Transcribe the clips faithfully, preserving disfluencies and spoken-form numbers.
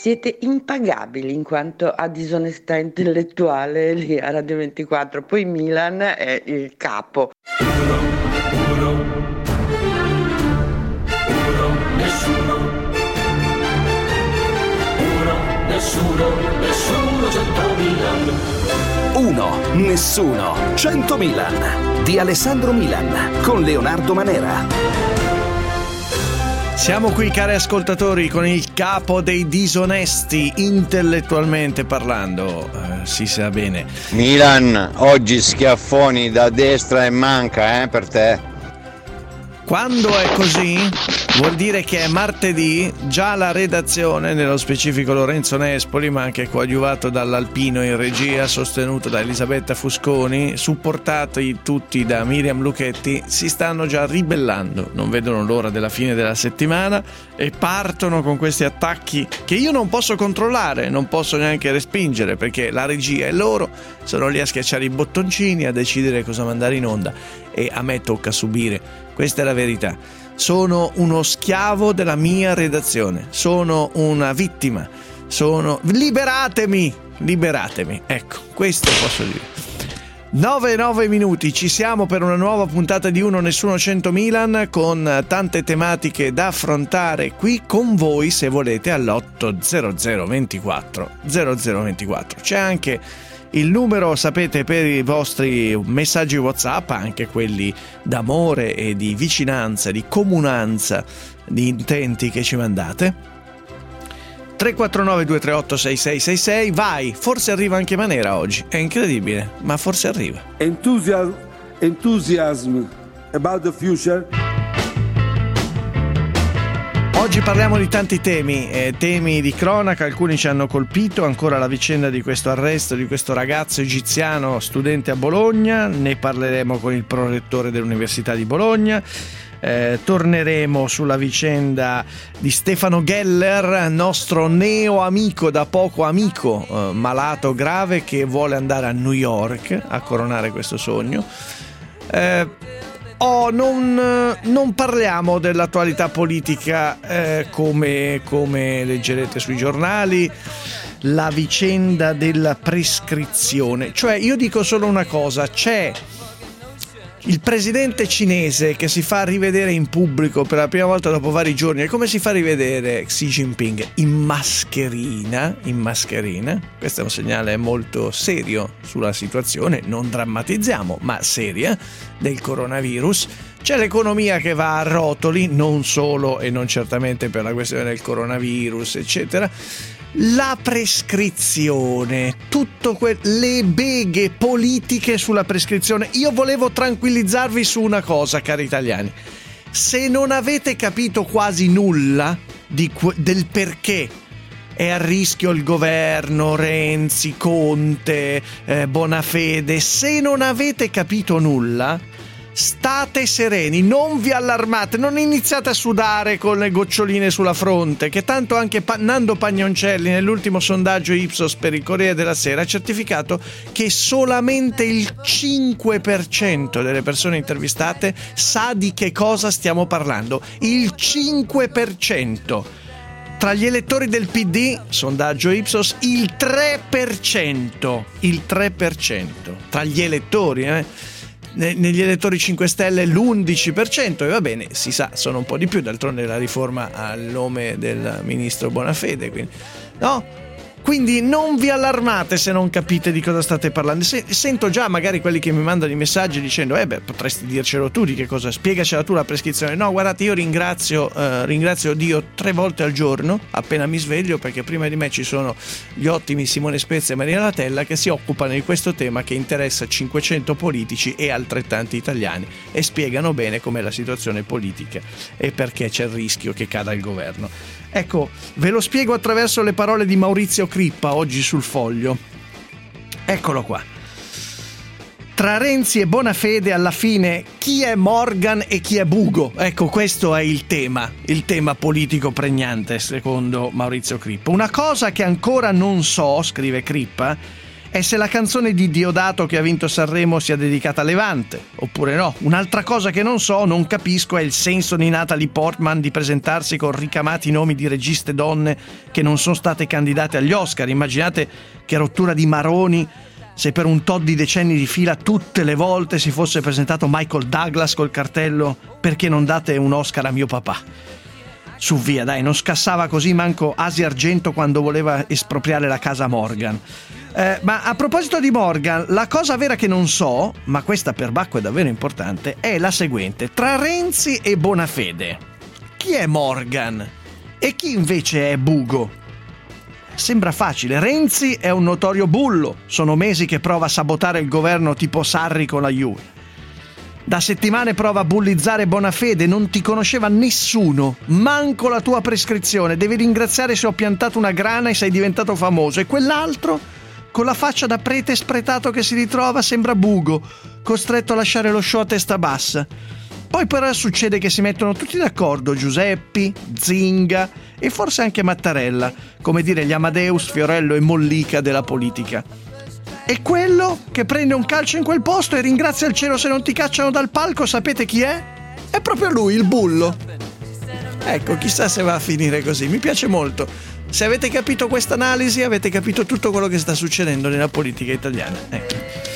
siete impagabili in quanto a disonestà intellettuale lì a Radio ventiquattro, poi Milan è il capo. Uno, uno, uno, nessuno, uno, nessuno, nessuno, cento Milan. Uno, nessuno, cento Milan di Alessandro Milan con Leonardo Manera. Siamo qui, cari ascoltatori, con il capo dei disonesti, intellettualmente parlando, eh, si sa bene. Milan, oggi schiaffoni da destra e manca, eh, per te. Quando è così, vuol dire che è martedì, già la redazione, nello specifico Lorenzo Nespoli, ma anche coadiuvato dall'Alpino in regia, sostenuto da Elisabetta Fusconi, supportati tutti da Miriam Lucchetti, si stanno già ribellando, non vedono l'ora della fine della settimana e partono con questi attacchi che io non posso controllare, non posso neanche respingere, perché la regia è loro, sono lì a schiacciare i bottoncini, a decidere cosa mandare in onda e a me tocca subire. Questa è la verità. Sono uno schiavo della mia redazione, sono una vittima, sono... Liberatemi, liberatemi, ecco, questo posso dire. nove e nove minuti, ci siamo per una nuova puntata di Uno Nessuno cento Milan, con tante tematiche da affrontare qui con voi, se volete, all'otto zero zero ventiquattro zero zero ventiquattro. C'è anche il numero, sapete, per i vostri messaggi WhatsApp, anche quelli d'amore e di vicinanza, di comunanza, di intenti che ci mandate. tre quattro nove due tre otto sei sei sei sei. Vai, forse arriva anche Manera oggi, è incredibile, ma forse arriva. Enthusiasm, enthusiasm about the future. Oggi parliamo di tanti temi, eh, temi di cronaca, alcuni ci hanno colpito, ancora la vicenda di questo arresto di questo ragazzo egiziano studente a Bologna, ne parleremo con il prorettore dell'Università di Bologna, eh, torneremo sulla vicenda di Stefano Geller, nostro neo amico, da poco amico, eh, malato grave, che vuole andare a New York a coronare questo sogno. Eh, Oh, non, non parliamo dell'attualità politica eh, come, come leggerete sui giornali, la vicenda della prescrizione. Cioè, io dico solo una cosa, c'è il presidente cinese che si fa rivedere in pubblico per la prima volta dopo vari giorni. E come si fa rivedere Xi Jinping? In mascherina, in mascherina. Questo è un segnale molto serio sulla situazione, non drammatizziamo, ma seria, del coronavirus. C'è l'economia che va a rotoli, non solo e non certamente per la questione del coronavirus, eccetera. La prescrizione, tutto que- le beghe politiche sulla prescrizione. Io volevo tranquillizzarvi su una cosa, cari italiani: se non avete capito quasi nulla di que- del perché è a rischio il governo, Renzi, Conte, eh, Bonafede, se non avete capito nulla, state sereni, non vi allarmate, non iniziate a sudare con le goccioline sulla fronte, che tanto anche pa- Nando Pagnoncelli nell'ultimo sondaggio Ipsos per il Corriere della Sera ha certificato che solamente il cinque per cento delle persone intervistate sa di che cosa stiamo parlando. Il cinque per cento. Tra gli elettori del P D, sondaggio Ipsos, il tre per cento. Il tre per cento. Tra gli elettori, eh? Negli elettori cinque Stelle l'undici per cento, e va bene, si sa, sono un po' di più, d'altronde la riforma ha il nome del ministro Bonafede, quindi no? Quindi non vi allarmate se non capite di cosa state parlando. Se, sento già magari quelli che mi mandano i messaggi dicendo eh beh, potresti dircelo tu di che cosa, spiegacela tu la prescrizione. No, guardate, io ringrazio eh, ringrazio Dio tre volte al giorno appena mi sveglio, perché prima di me ci sono gli ottimi Simone Spezia e Maria Latella che si occupano di questo tema che interessa cinquecento politici e altrettanti italiani, e spiegano bene com'è la situazione politica e perché c'è il rischio che cada il governo. Ecco, ve lo spiego attraverso le parole di Maurizio Crippa oggi sul Foglio. Eccolo qua. Tra Renzi e Bonafede alla fine chi è Morgan e chi è Bugo? Ecco, questo è il tema, il tema politico pregnante secondo Maurizio Crippa. Una cosa che ancora non so, scrive Crippa, è se la canzone di Diodato che ha vinto Sanremo sia dedicata a Levante, oppure no. Un'altra cosa che non so, non capisco, è il senso di Natalie Portman di presentarsi con ricamati nomi di registe donne che non sono state candidate agli Oscar. Immaginate che rottura di maroni se per un tot di decenni di fila tutte le volte si fosse presentato Michael Douglas col cartello "perché non date un Oscar a mio papà". Su via, dai, non scassava così manco Asia Argento quando voleva espropriare la casa Morgan. Eh, ma a proposito di Morgan, la cosa vera che non so, ma questa per Bacco è davvero importante, è la seguente: tra Renzi e Bonafede, chi è Morgan e chi invece è Bugo? Sembra facile. Renzi è un notorio bullo, sono mesi che prova a sabotare il governo tipo Sarri con la Juve. Da settimane prova a bullizzare Bonafede, non ti conosceva nessuno, manco la tua prescrizione, devi ringraziare se ho piantato una grana e sei diventato famoso. E quell'altro, con la faccia da prete spretato che si ritrova, sembra Bugo, costretto a lasciare lo show a testa bassa. Poi però succede che si mettono tutti d'accordo, Giuseppi, Zinga e forse anche Mattarella, come dire gli Amadeus, Fiorello e Mollica della politica. E quello che prende un calcio in quel posto e ringrazia il cielo se non ti cacciano dal palco, sapete chi è? È proprio lui, il bullo. Ecco, chissà se va a finire così, mi piace molto. Se avete capito questa analisi, avete capito tutto quello che sta succedendo nella politica italiana. Ecco.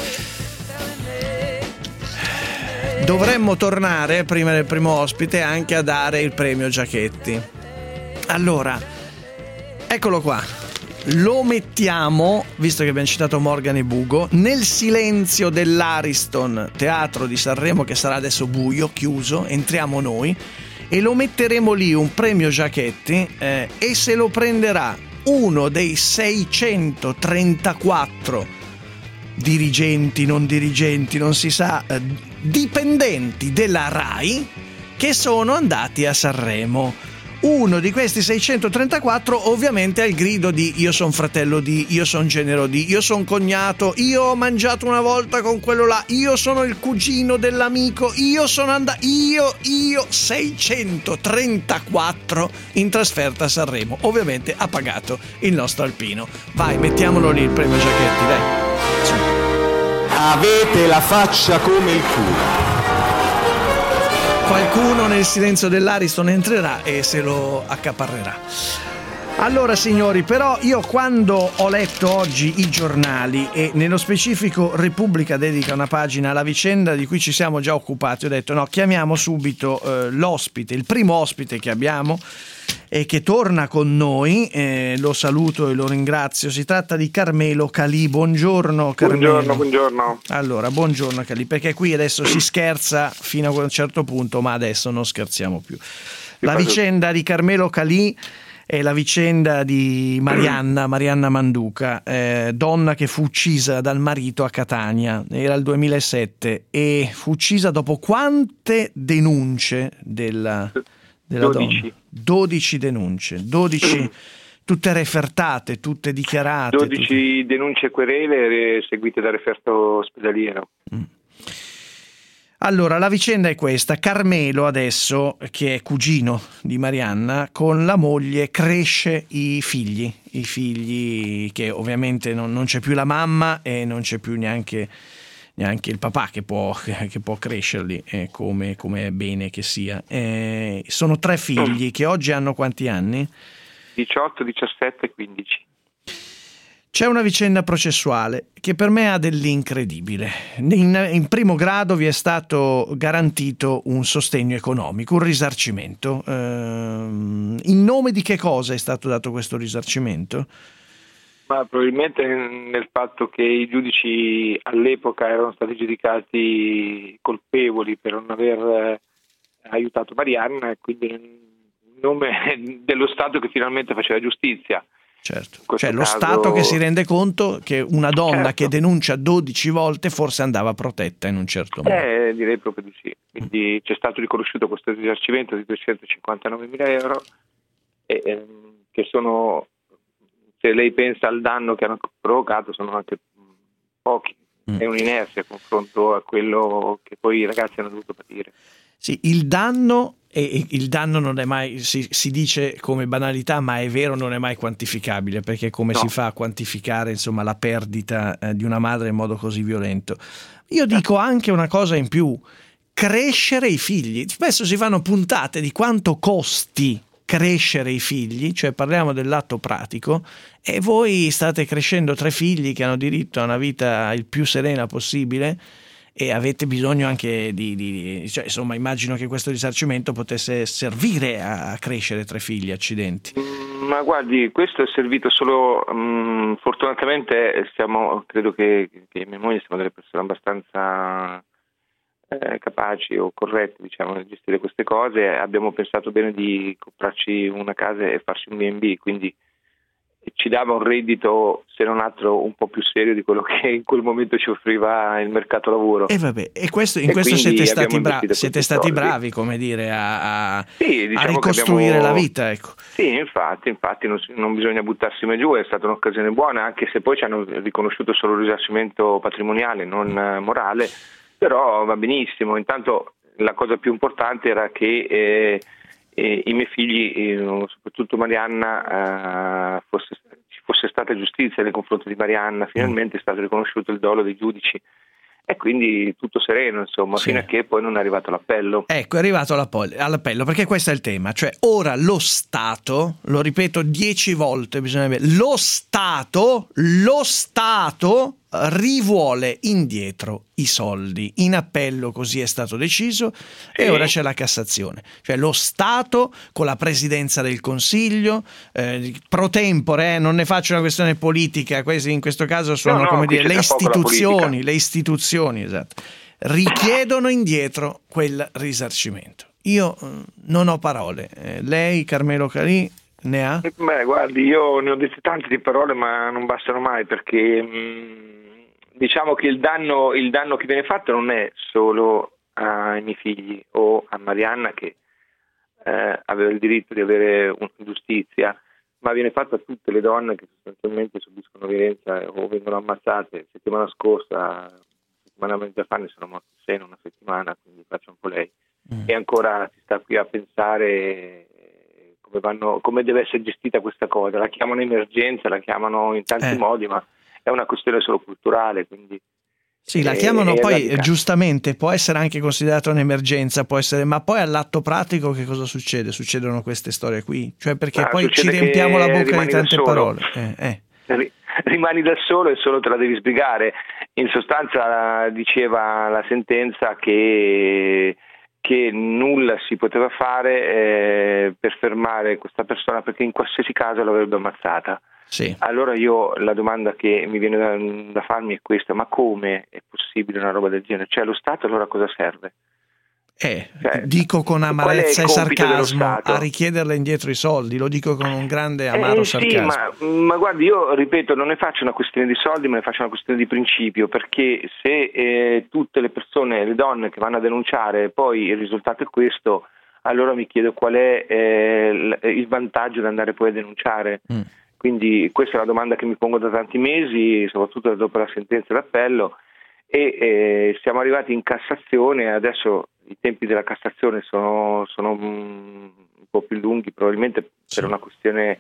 Dovremmo tornare, prima del primo ospite, anche a dare il premio Giachetti. Allora, eccolo qua. Lo mettiamo, visto che abbiamo citato Morgan e Bugo, nel silenzio dell'Ariston Teatro di Sanremo, che sarà adesso buio, chiuso, entriamo noi e lo metteremo lì, un premio Giachetti, eh, e se lo prenderà uno dei seicentotrentaquattro dirigenti, non dirigenti, non si sa, eh, dipendenti della RAI che sono andati a Sanremo. Uno di questi seicentotrentaquattro ovviamente ha il grido di "io son fratello di", "io son genero di", "io son cognato", "io ho mangiato una volta con quello là", "io sono il cugino dell'amico", "io sono andato", io, io, seicentotrentaquattro in trasferta a Sanremo. Ovviamente ha pagato il nostro Alpino. Vai, mettiamolo lì il premio Giachetti, dai. Su. Avete la faccia come il culo. Qualcuno nel silenzio dell'Ariston entrerà e se lo accaparrerà. Allora signori, però io quando ho letto oggi i giornali e nello specifico Repubblica dedica una pagina alla vicenda di cui ci siamo già occupati, ho detto no, chiamiamo subito eh, l'ospite, il primo ospite che abbiamo e che torna con noi, eh, lo saluto e lo ringrazio. Si tratta di Carmelo Calì. Buongiorno Carmelo. Buongiorno, buongiorno. Allora, buongiorno Calì, perché qui adesso si scherza fino a un certo punto, ma adesso non scherziamo più. La vicenda di Carmelo Calì è la vicenda di Marianna, Marianna Manduca, eh, donna che fu uccisa dal marito a Catania, era il duemilasette e fu uccisa dopo quante denunce della... della dodici. Donna. dodici denunce, dodici tutte refertate, tutte dichiarate. dodici tutte... denunce e querele seguite da referto ospedaliero. Mm. Allora, la vicenda è questa. Carmelo adesso, che è cugino di Marianna, con la moglie cresce i figli, i figli che ovviamente non, non c'è più la mamma e non c'è più neanche... neanche il papà che può, che può crescerli, eh, come, come è bene che sia. Eh, sono tre figli che oggi hanno quanti anni? diciotto, diciassette e quindici. C'è una vicenda processuale che per me ha dell'incredibile. In, in primo grado vi è stato garantito un sostegno economico, un risarcimento. Eh, in nome di che cosa è stato dato questo risarcimento? Ma probabilmente nel fatto che i giudici all'epoca erano stati giudicati colpevoli per non aver aiutato Marianna e quindi in nome dello Stato che finalmente faceva giustizia. Certo, cioè lo caso... Stato che si rende conto che una donna certo. che denuncia dodici volte forse andava protetta in un certo modo. Eh, direi proprio di sì. Quindi c'è stato riconosciuto questo risarcimento di duecentocinquantanovemila euro e, ehm, che sono, se lei pensa al danno che hanno provocato, sono anche pochi. Mm. È un'inerzia a confronto a quello che poi i ragazzi hanno dovuto patire. Sì, il danno E il danno non è mai, si, si dice come banalità, ma è vero, non è mai quantificabile, perché come no. si fa a quantificare insomma la perdita eh, di una madre in modo così violento? Io dico anche una cosa in più: crescere i figli. Spesso si fanno puntate di quanto costi crescere i figli, cioè parliamo del lato pratico, e voi state crescendo tre figli che hanno diritto a una vita il più serena possibile, e avete bisogno anche di, di cioè, insomma, immagino che questo risarcimento potesse servire a crescere tre figli. Accidenti. Ma guardi, questo è servito solo, um, fortunatamente stiamo, credo che, che mia moglie siamo delle persone abbastanza eh, capaci o corrette, diciamo, nel gestire queste cose. Abbiamo pensato bene di comprarci una casa e farci un B and B, quindi ci dava un reddito, se non altro, un po' più serio di quello che in quel momento ci offriva il mercato lavoro. E vabbè, e questo, in e questo siete stati, bra- siete stati bravi, come dire, a, a, sì, diciamo a ricostruire abbiamo... la vita, ecco. Sì, infatti, infatti non, non bisogna buttarsi mai giù, è stata un'occasione buona, anche se poi ci hanno riconosciuto solo il risarcimento patrimoniale, non morale, però va benissimo. Intanto la cosa più importante era che eh, E i miei figli, eh, soprattutto Marianna, eh, fosse, ci fosse stata giustizia nei confronti di Marianna. Finalmente è stato riconosciuto il dolo dei giudici e quindi tutto sereno, insomma, sì. Fino a che poi non è arrivato l'appello. Ecco, è arrivato all'appello, perché questo è il tema, cioè ora lo Stato, lo ripeto dieci volte, bisogna lo Stato, lo Stato rivuole indietro i soldi. In appello così è stato deciso, sì. E ora c'è la Cassazione, cioè lo Stato con la Presidenza del Consiglio eh, pro tempore, eh, non ne faccio una questione politica, questi in questo caso sono no, no, come dire le istituzioni, le istituzioni, esatto, richiedono indietro quel risarcimento. Io eh, non ho parole, eh, lei Carmelo Calì ne ha? Beh, guardi, io ne ho dette tante di parole, ma non bastano mai, perché mh, diciamo che il danno, il danno che viene fatto non è solo ai miei figli o a Marianna, che eh, aveva il diritto di avere un, giustizia, ma viene fatto a tutte le donne che sostanzialmente subiscono violenza o vengono ammazzate. Settimana scorsa, settimana e mezza fa, ne sono morti sei in una settimana, quindi faccio un po' lei. Mm. E ancora si sta qui a pensare come, vanno, come deve essere gestita questa cosa. La chiamano emergenza, la chiamano in tanti eh. modi, ma è una questione solo culturale, quindi sì, la chiamano poi radicale. Giustamente può essere anche considerata un'emergenza, può essere, ma poi all'atto pratico che cosa succede? Succedono queste storie qui, cioè perché ah, poi ci riempiamo la bocca di tante parole. Eh, eh. Rimani da solo e solo te la devi sbrigare. In sostanza diceva la sentenza che che nulla si poteva fare eh, per fermare questa persona, perché in qualsiasi caso l'avrebbe ammazzata. Sì. Allora io la domanda che mi viene da, da farmi è questa: ma come è possibile una roba del genere? Cioè lo Stato allora cosa serve? Eh, cioè, dico con amarezza e sarcasmo, a richiederle indietro i soldi, lo dico con un grande amaro eh, sarcasmo. Sì, ma, ma guardi, io ripeto, non ne faccio una questione di soldi, ma ne faccio una questione di principio, perché se eh, tutte le persone, le donne che vanno a denunciare, poi il risultato è questo, allora mi chiedo qual è eh, il vantaggio di andare poi a denunciare. Mm. Quindi questa è la domanda che mi pongo da tanti mesi, soprattutto dopo la sentenza d'appello, e eh, siamo arrivati in Cassazione. Adesso i tempi della Cassazione sono, sono un po' più lunghi, probabilmente sì. Per una questione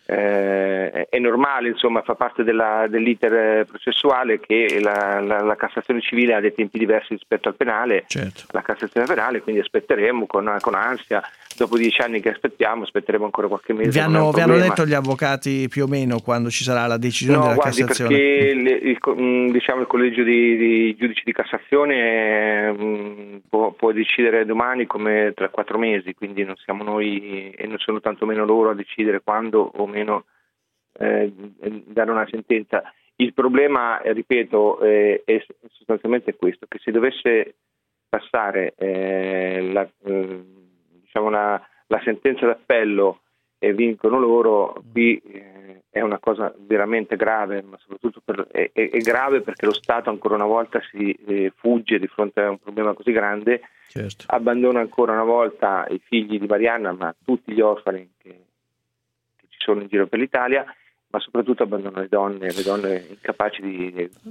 eh, è normale, insomma, fa parte della, dell'iter processuale che la, la, la Cassazione civile ha dei tempi diversi rispetto al penale, certo. La Cassazione penale, quindi aspetteremo con, con ansia. Dopo dieci anni che aspettiamo, aspetteremo ancora qualche mese. Vi hanno, vi hanno detto gli avvocati più o meno quando ci sarà la decisione no, della guardi, Cassazione? Perché le, il, diciamo, il collegio di, di giudici di Cassazione mh, può, può decidere domani come tra quattro mesi, quindi non siamo noi e non sono tanto meno loro a decidere quando o meno eh, dare una sentenza. Il problema, eh, ripeto, eh, è sostanzialmente questo, che se dovesse passare eh, la... Eh, diciamo la, la sentenza d'appello e vincono loro, qui eh, è una cosa veramente grave, ma soprattutto per, è, è grave perché lo Stato ancora una volta si eh, fugge di fronte a un problema così grande, certo. Abbandona ancora una volta i figli di Marianna, ma tutti gli orfani che, che ci sono in giro per l'Italia, ma soprattutto abbandona le donne, le donne incapaci di,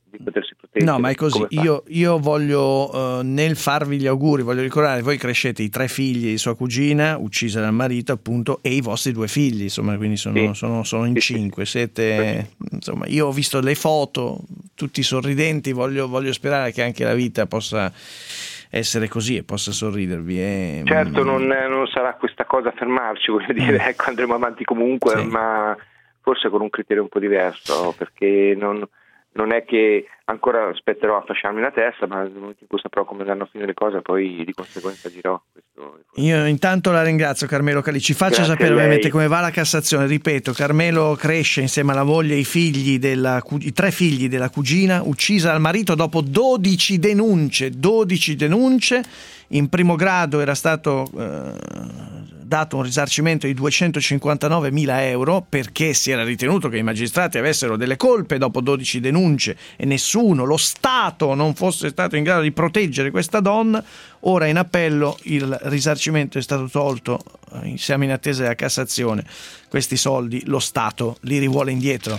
di potersi proteggere. No, ma è così. Io, io voglio, uh, nel farvi gli auguri, voglio ricordare, voi crescete i tre figli di sua cugina, uccisa dal marito appunto, e i vostri due figli, insomma, quindi sono, sì. sono, sono in sì, cinque. Sì. Siete, insomma, io ho visto le foto, tutti sorridenti, voglio, voglio sperare che anche la vita possa essere così e possa sorridervi. E, certo, non, non sarà questa cosa a fermarci, voglio dire, mm. ecco, andremo avanti comunque, sì. ma forse con un criterio un po' diverso, perché non... non è che ancora aspetterò a fasciarmi la testa, ma nel momento in cui saprò come andranno a finire le cose, poi di conseguenza dirò. Questo, Io intanto la ringrazio, Carmelo Calì. Ci faccia Grazie sapere ovviamente come va la Cassazione. Ripeto, Carmelo cresce insieme alla moglie e i figli della, i tre figli della cugina, uccisa dal marito dopo dodici denunce. dodici denunce. In primo grado era stato eh, dato un risarcimento di duecentocinquantanovemila euro perché si era ritenuto che i magistrati avessero delle colpe dopo dodici denunce e nessuno, lo Stato, non fosse stato in grado di proteggere questa donna. Ora in appello il risarcimento è stato tolto, siamo in attesa della Cassazione. Questi soldi lo Stato li rivuole indietro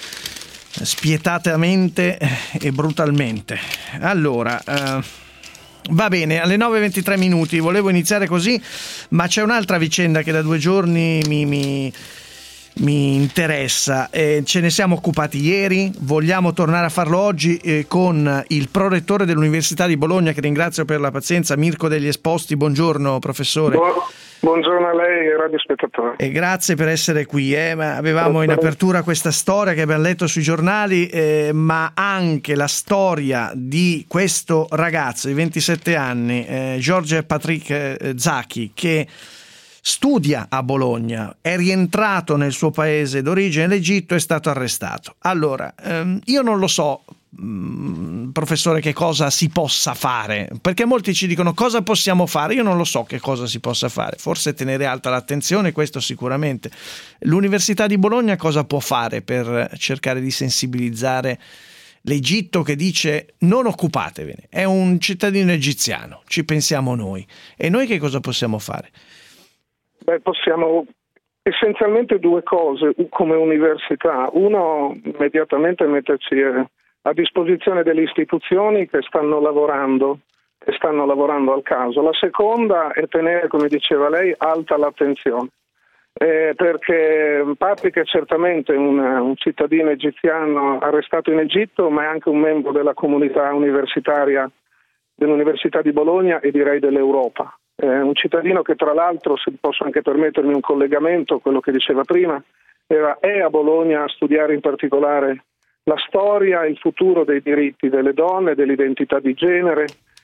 spietatamente e brutalmente. Allora... Eh, Va bene, alle nove e ventitré minuti, volevo iniziare così, ma c'è un'altra vicenda che da due giorni mi, mi, mi interessa. Eh, ce ne siamo occupati ieri, vogliamo tornare a farlo oggi eh, con il prorettore dell'Università di Bologna, che ringrazio per la pazienza, Mirko Degli Esposti. Buongiorno professore. Buon, buongiorno a lei e radiospettatori. E grazie per essere qui. Eh. Ma avevamo in apertura questa storia che abbiamo letto sui giornali, eh, ma anche la storia di questo ragazzo di ventisette anni, eh, George Patrick eh, Zaki, che studia a Bologna, è rientrato nel suo paese d'origine, l'Egitto, è stato arrestato. Allora, ehm, io non lo so, mh, professore, che cosa si possa fare, perché molti ci dicono cosa possiamo fare, io non lo so che cosa si possa fare, forse tenere alta l'attenzione, questo sicuramente. L'Università di Bologna cosa può fare per cercare di sensibilizzare l'Egitto, che dice non occupatevene, è un cittadino egiziano, ci pensiamo noi, e noi che cosa possiamo fare? Beh, possiamo essenzialmente due cose come università. Uno, immediatamente metterci a disposizione delle istituzioni che stanno lavorando, che stanno lavorando al caso. La seconda è tenere, come diceva lei, alta l'attenzione, eh, perché Patrick è certamente un, un cittadino egiziano arrestato in Egitto, ma è anche un membro della comunità universitaria dell'Università di Bologna e direi dell'Europa. Eh, un cittadino che tra l'altro, se posso anche permettermi un collegamento, quello che diceva prima, era, è a Bologna a studiare in particolare la storia e il futuro dei diritti delle donne, dell'identità di genere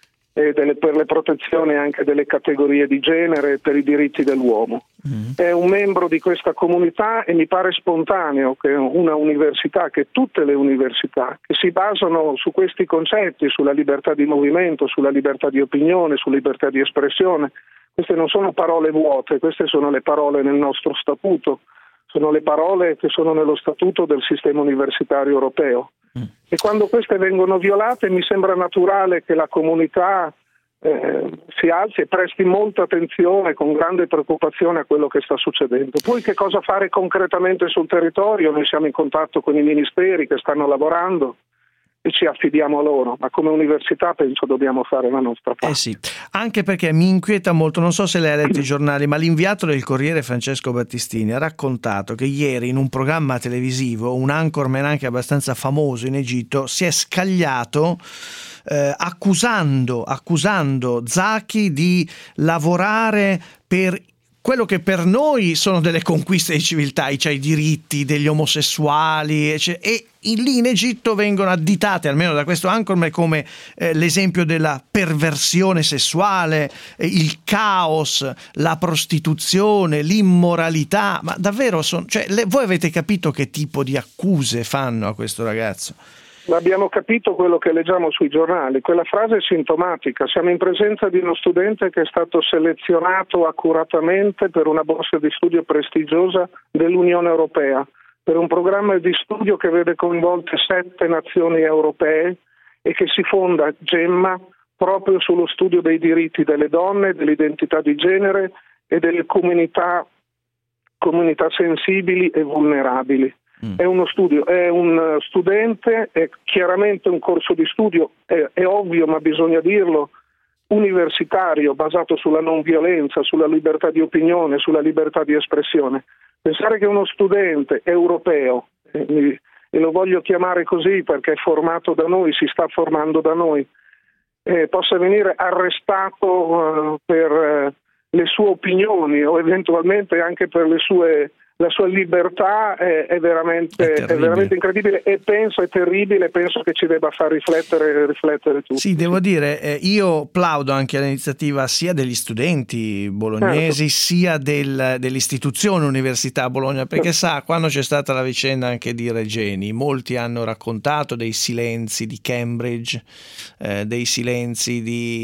e delle, per le protezioni anche delle categorie di genere e per i diritti dell'uomo. Mm. È un membro di questa comunità e mi pare spontaneo che una università, che tutte le università, che si basano su questi concetti, sulla libertà di movimento, sulla libertà di opinione, sulla libertà di espressione, queste non sono parole vuote, queste sono le parole nel nostro statuto, sono le parole che sono nello statuto del sistema universitario europeo. Mm. E quando queste vengono violate mi sembra naturale che la comunità eh, si alzi e presti molta attenzione, con grande preoccupazione, a quello che sta succedendo. Poi che cosa fare concretamente sul territorio? Noi siamo in contatto con i ministeri che stanno lavorando e ci affidiamo a loro, ma come università penso dobbiamo fare la nostra parte. Eh sì, anche perché mi inquieta molto, non so se lei ha letto i giornali, ma l'inviato del Corriere Francesco Battistini ha raccontato che ieri in un programma televisivo un anchorman anche abbastanza famoso in Egitto si è scagliato eh, accusando, accusando Zaki di lavorare per quello che per noi sono delle conquiste di civiltà, cioè i diritti degli omosessuali, eccetera. E lì in Egitto vengono additate, almeno da questo anchorman, come eh, l'esempio della perversione sessuale, eh, il caos, la prostituzione, l'immoralità. Ma davvero, son, cioè, le, voi avete capito che tipo di accuse fanno a questo ragazzo? Abbiamo capito quello che leggiamo sui giornali, quella frase è sintomatica. Siamo in presenza di uno studente che è stato selezionato accuratamente per una borsa di studio prestigiosa dell'Unione Europea, per un programma di studio che vede coinvolte sette nazioni europee e che si fonda, Gemma, proprio sullo studio dei diritti delle donne, dell'identità di genere e delle comunità, comunità sensibili e vulnerabili. Mm. È uno studio, è un studente, è chiaramente un corso di studio, è, è ovvio, ma bisogna dirlo, universitario, basato sulla non violenza, sulla libertà di opinione, sulla libertà di espressione. Pensare che uno studente europeo, eh, mi, e lo voglio chiamare così perché è formato da noi, si sta formando da noi, eh, possa venire arrestato uh, per uh, le sue opinioni o eventualmente anche per le sue la sua libertà è, è, veramente, è, è veramente incredibile e penso è terribile, penso che ci debba far riflettere riflettere tutti. Sì, devo dire, eh, io plaudo anche all'iniziativa sia degli studenti bolognesi, certo, sia del, dell'istituzione Università Bologna, perché certo, sa, quando c'è stata la vicenda anche di Regeni, molti hanno raccontato dei silenzi di Cambridge, eh, dei silenzi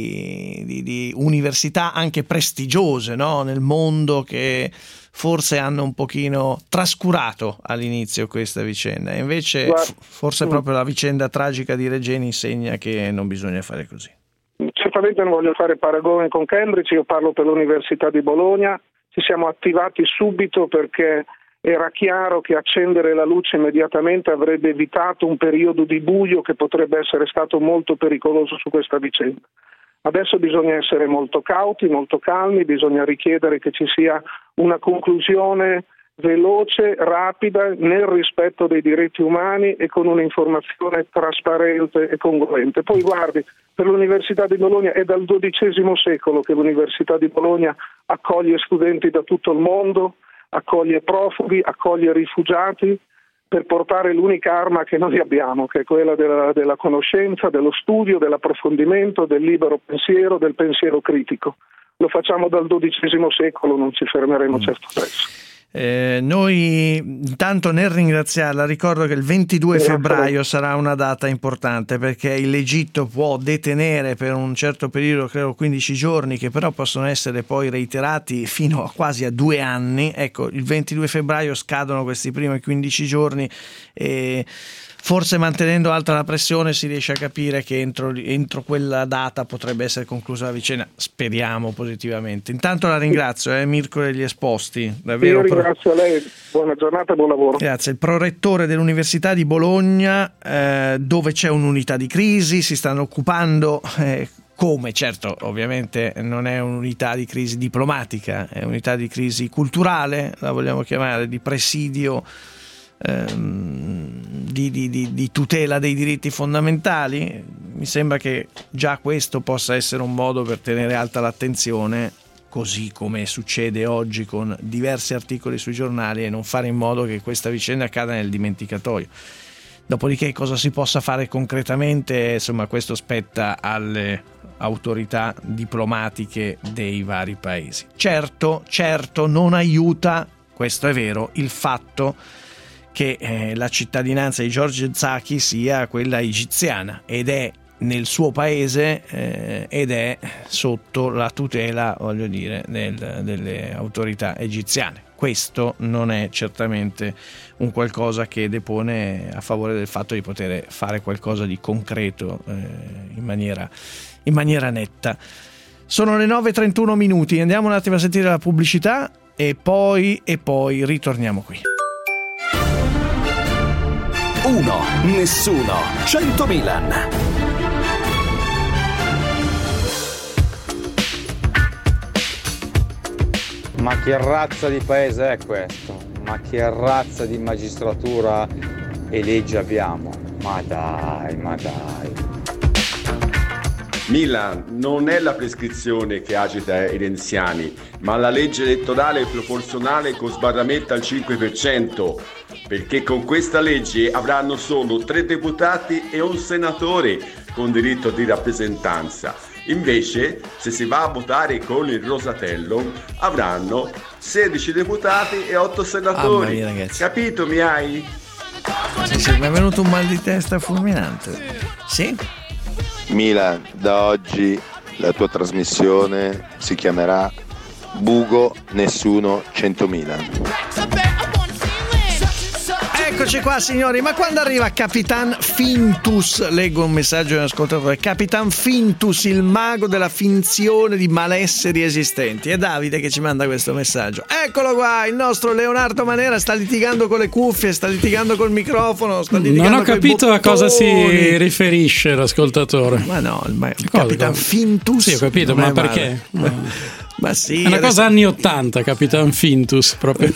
di, di, di università anche prestigiose, no? Nel mondo, che forse hanno un pochino trascurato all'inizio questa vicenda, e invece f- forse proprio la vicenda tragica di Regeni insegna che non bisogna fare così. Certamente non voglio fare paragoni con Cambridge, io parlo per l'Università di Bologna, ci siamo attivati subito perché era chiaro che accendere la luce immediatamente avrebbe evitato un periodo di buio che potrebbe essere stato molto pericoloso su questa vicenda. Adesso bisogna essere molto cauti, molto calmi, bisogna richiedere che ci sia una conclusione veloce, rapida, nel rispetto dei diritti umani e con un'informazione trasparente e congruente. Poi guardi, per l'Università di Bologna è dal dodicesimo secolo che l'Università di Bologna accoglie studenti da tutto il mondo, accoglie profughi, accoglie rifugiati, per portare l'unica arma che noi abbiamo, che è quella della, della conoscenza, dello studio, dell'approfondimento, del libero pensiero, del pensiero critico. Lo facciamo dal dodicesimo secolo, non ci fermeremo mm. certo presto. Eh, noi intanto, nel ringraziarla, ricordo che il ventidue febbraio sarà una data importante, perché l'Egitto può detenere per un certo periodo, credo quindici giorni, che però possono essere poi reiterati fino a quasi a due anni. Ecco, il ventidue febbraio scadono questi primi quindici giorni e forse mantenendo alta la pressione si riesce a capire che entro, entro quella data potrebbe essere conclusa la vicenda, speriamo positivamente. Intanto la ringrazio, eh, Mirko degli Esposti. Davvero. Io ringrazio lei, buona giornata e buon lavoro. Grazie. Il prorettore dell'Università di Bologna, eh, dove c'è un'unità di crisi, si stanno occupando... Eh, come, certo, ovviamente non è un'unità di crisi diplomatica, è un'unità di crisi culturale, la vogliamo chiamare, di presidio, Di, di, di, di tutela dei diritti fondamentali. Mi sembra che già questo possa essere un modo per tenere alta l'attenzione, così come succede oggi con diversi articoli sui giornali, e non fare in modo che questa vicenda cada nel dimenticatoio. Dopodiché cosa si possa fare concretamente, insomma, questo spetta alle autorità diplomatiche dei vari paesi. Certo, certo non aiuta, questo è vero, il fatto che eh, la cittadinanza di Giorgio Zaki sia quella egiziana, ed è nel suo paese eh, ed è sotto la tutela, voglio dire, del, delle autorità egiziane. Questo non è certamente un qualcosa che depone a favore del fatto di poter fare qualcosa di concreto eh, in maniera, in maniera netta. Sono le nove e trentuno minuti, andiamo un attimo a sentire la pubblicità e poi, e poi ritorniamo qui. Uno, nessuno, cento Milan. Ma che razza di paese è questo? Ma che razza di magistratura e legge abbiamo? Ma dai, ma dai. Milan non è la prescrizione che agita i renziani, ma la legge elettorale proporzionale con sbarramento al cinque per cento, perché con questa legge avranno solo tre deputati e un senatore con diritto di rappresentanza. Invece, se si va a votare con il Rosatellum, avranno sedici deputati e otto senatori. Ah, mia, capito, mi hai? Sì, sì, mi è venuto un mal di testa fulminante. Sì? Milan, da oggi la tua trasmissione si chiamerà Bugo Nessuno cento Milan. Eccoci qua signori, ma quando arriva Capitan Fintus, leggo un messaggio di un ascoltatore, Capitan Fintus, il mago della finzione di malesseri esistenti, è Davide che ci manda questo messaggio. Eccolo qua, il nostro Leonardo Manera sta litigando con le cuffie, sta litigando col microfono, sta litigando non ho capito a cosa si riferisce l'ascoltatore. Ma no, il, ma- il Capitan Fintus. Sì, ho capito, ma perché? Ma sì, è una adesso... cosa anni ottanta, Capitan Fintus proprio.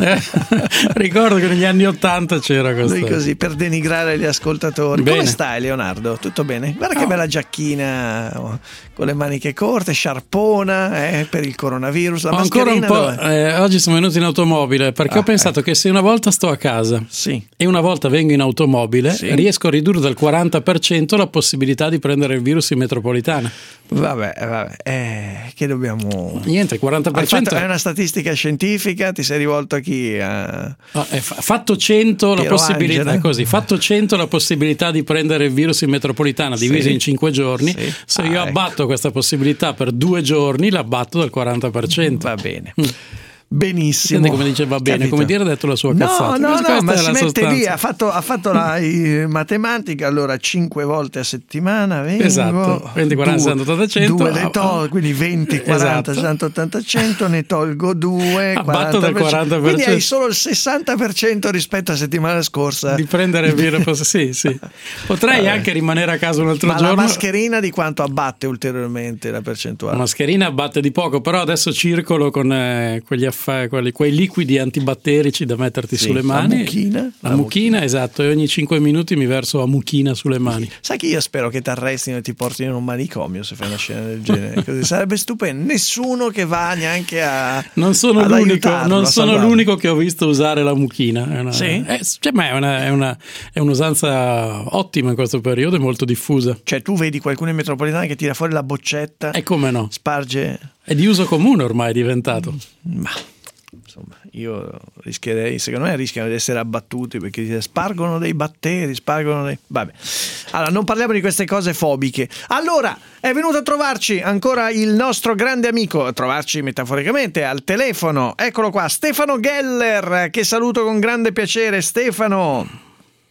Ricordo che negli anni ottanta c'era questo. Lui così per denigrare gli ascoltatori. Bene. Come stai Leonardo? Tutto bene? Guarda no. che bella giacchina oh, con le maniche corte, sciarpona eh, per il coronavirus. La ho ancora un po'. Dove... Eh, oggi sono venuto in automobile perché ah, ho pensato ecco. che se una volta sto a casa sì. e una volta vengo in automobile sì. riesco a ridurre del quaranta per cento la possibilità di prendere il virus in metropolitana. Vabbè, vabbè. Eh, che dobbiamo. Niente, quaranta per cento fatto, è una statistica scientifica, ti sei rivolto a chi? A... No, è fatto cento la possibilità Angela. Così, fatto cento la possibilità di prendere il virus in metropolitana diviso sì. in cinque giorni. Sì. Se ah, io abbatto ecco. questa possibilità per due giorni, l'abbatto del quaranta per cento. Va bene. Mm. Benissimo. Senti come dice va bene, Capito. come dire ha detto la sua no, cazzata. No, no, ma si mette sostanza. lì, ha fatto, ha fatto la matematica, allora cinque volte a settimana vengo, esatto, venti, quaranta, sessanta, ottanta, cento due le tolgo, quindi venti, quaranta, sessanta, ottanta, cento ne tolgo due, abbatto del quaranta per cento. Quindi hai solo il sessanta per cento rispetto alla settimana scorsa di prendere il virus. Sì, sì. Potrei Vabbè. anche rimanere a casa un altro ma giorno. Ma la mascherina di quanto abbatte ulteriormente la percentuale? La mascherina abbatte di poco, però adesso circolo con eh, quegli affari, quelli, quei liquidi antibatterici da metterti sì, sulle mani. La mucchina? La, la mucchina, mucchina, esatto, e ogni cinque minuti mi verso la mucchina sulle mani. Sai che io spero che ti arrestino e ti portino in un manicomio se fai una scena del genere. Così sarebbe stupendo. Nessuno che va neanche a Non sono l'unico, non sono l'unico che ho visto usare la mucchina. È una, sì? è, cioè, ma è, una, è, una, è un'usanza ottima in questo periodo, è molto diffusa. Cioè tu vedi qualcuno in metropolitana che tira fuori la boccetta e come no? Sparge. È di uso comune ormai è diventato. Ma insomma, io rischierei, secondo me rischiano di essere abbattuti perché spargono dei batteri, spargono dei... Vabbè. Allora, non parliamo di queste cose fobiche. Allora, è venuto a trovarci ancora il nostro grande amico, a trovarci metaforicamente al telefono. Eccolo qua, Stefano Geller, che saluto con grande piacere. Stefano.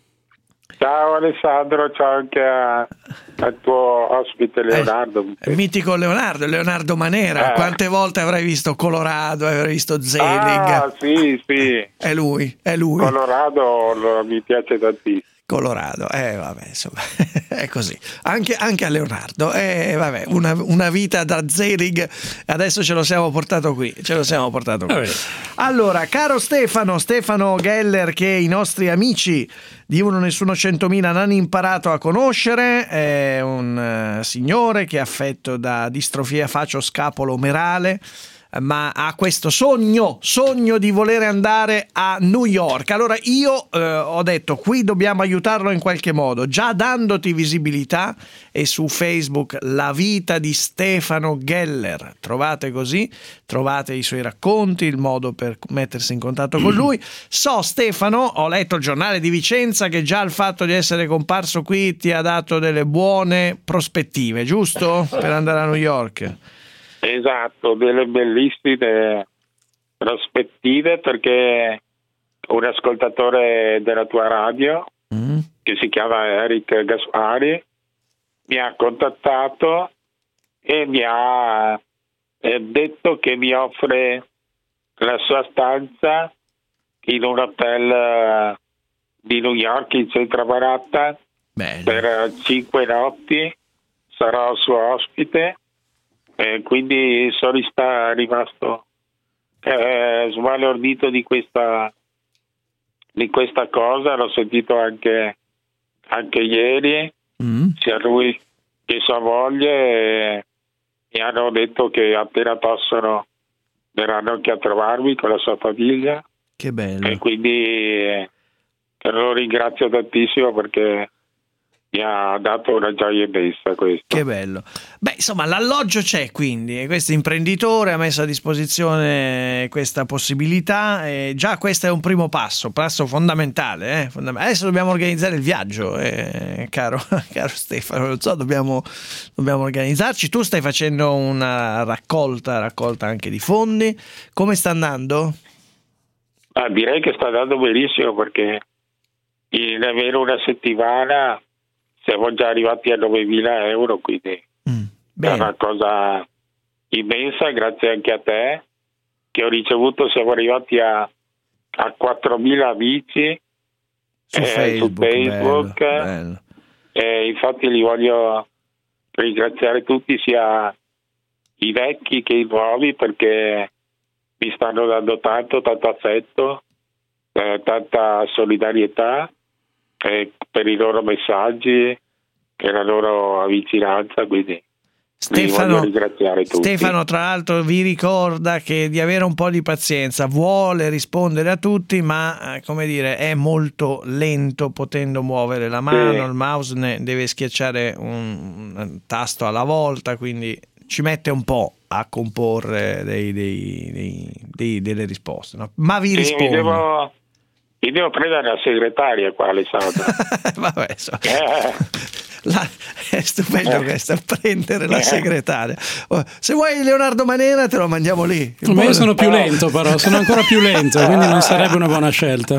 Ciao Alessandro, ciao anche a, al tuo ospite Leonardo. Eh, il mitico Leonardo, Leonardo Manera. Eh. Quante volte avrai visto Colorado, avrai visto Zelig? Ah, sì, sì. È lui, è lui. Colorado lo, mi piace tantissimo. Colorado, eh vabbè, insomma, è così. Anche, anche a Leonardo, eh vabbè, una, una vita da Zelig, adesso ce lo siamo portato qui, ce lo siamo portato qui. Vabbè. Allora, caro Stefano, Stefano Geller, che i nostri amici di Uno Nessuno centomila hanno imparato a conoscere, è un uh, signore che è affetto da distrofia facio-scapolo-merale, ma ha questo sogno, sogno di volere andare a New York. Allora io eh, ho detto, qui dobbiamo aiutarlo in qualche modo, già dandoti visibilità, e su Facebook La vita di Stefano Geller, trovate così, trovate i suoi racconti, il modo per mettersi in contatto con lui. So Stefano, ho letto il giornale di Vicenza che già il fatto di essere comparso qui ti ha dato delle buone prospettive, giusto? Per andare a New York. Esatto, delle bellissime prospettive, perché un ascoltatore della tua radio mm. che si chiama Eric Gaspari mi ha contattato e mi ha eh, detto che mi offre la sua stanza in un hotel di New York in Centro Manhattan per cinque notti. Sarò suo ospite. Eh, quindi sono rista, rimasto eh, sbalordito di questa di questa cosa, l'ho sentito anche anche ieri, mm. sia lui che sua moglie eh, mi hanno detto che appena possono verranno anche a trovarmi con la sua famiglia. Che bello. E quindi eh, lo ringrazio tantissimo perché mi ha dato una gioia immensa questo. Che bello. Beh, insomma, l'alloggio c'è, quindi, e questo imprenditore ha messo a disposizione questa possibilità, e già questo è un primo passo, passo fondamentale, eh? Fondament- adesso dobbiamo organizzare il viaggio, eh, caro, caro Stefano, non so, dobbiamo, dobbiamo organizzarci. Tu stai facendo una raccolta, raccolta anche di fondi. Come sta andando? Ah, direi che sta andando benissimo, perché in nemmeno una settimana siamo già arrivati a novemila euro, quindi mm, è una cosa immensa, grazie anche a te che ho ricevuto, siamo arrivati a, a quattromila amici su eh, Facebook, su Facebook. Bello, bello. E infatti li voglio ringraziare tutti, sia i vecchi che i nuovi, perché mi stanno dando tanto, tanto affetto, eh, tanta solidarietà eh, per i loro messaggi e la loro vicinanza, quindi Stefano, ringraziare tutti. Stefano tra l'altro vi ricorda che di avere un po' di pazienza, vuole rispondere a tutti, ma eh, come dire, è molto lento potendo muovere la mano, sì. Il mouse ne deve schiacciare un, un tasto alla volta, quindi ci mette un po' a comporre dei, dei, dei, dei, delle risposte, no? Ma vi sì, risponde. Mi devo, mi devo prendere la segretaria qua, Alessandro. Vabbè, so. eh. La, è stupendo questo, prendere la segretaria. Se vuoi Leonardo Manera te lo mandiamo lì. Ma io sono più lento, però sono ancora più lento, quindi non sarebbe una buona scelta.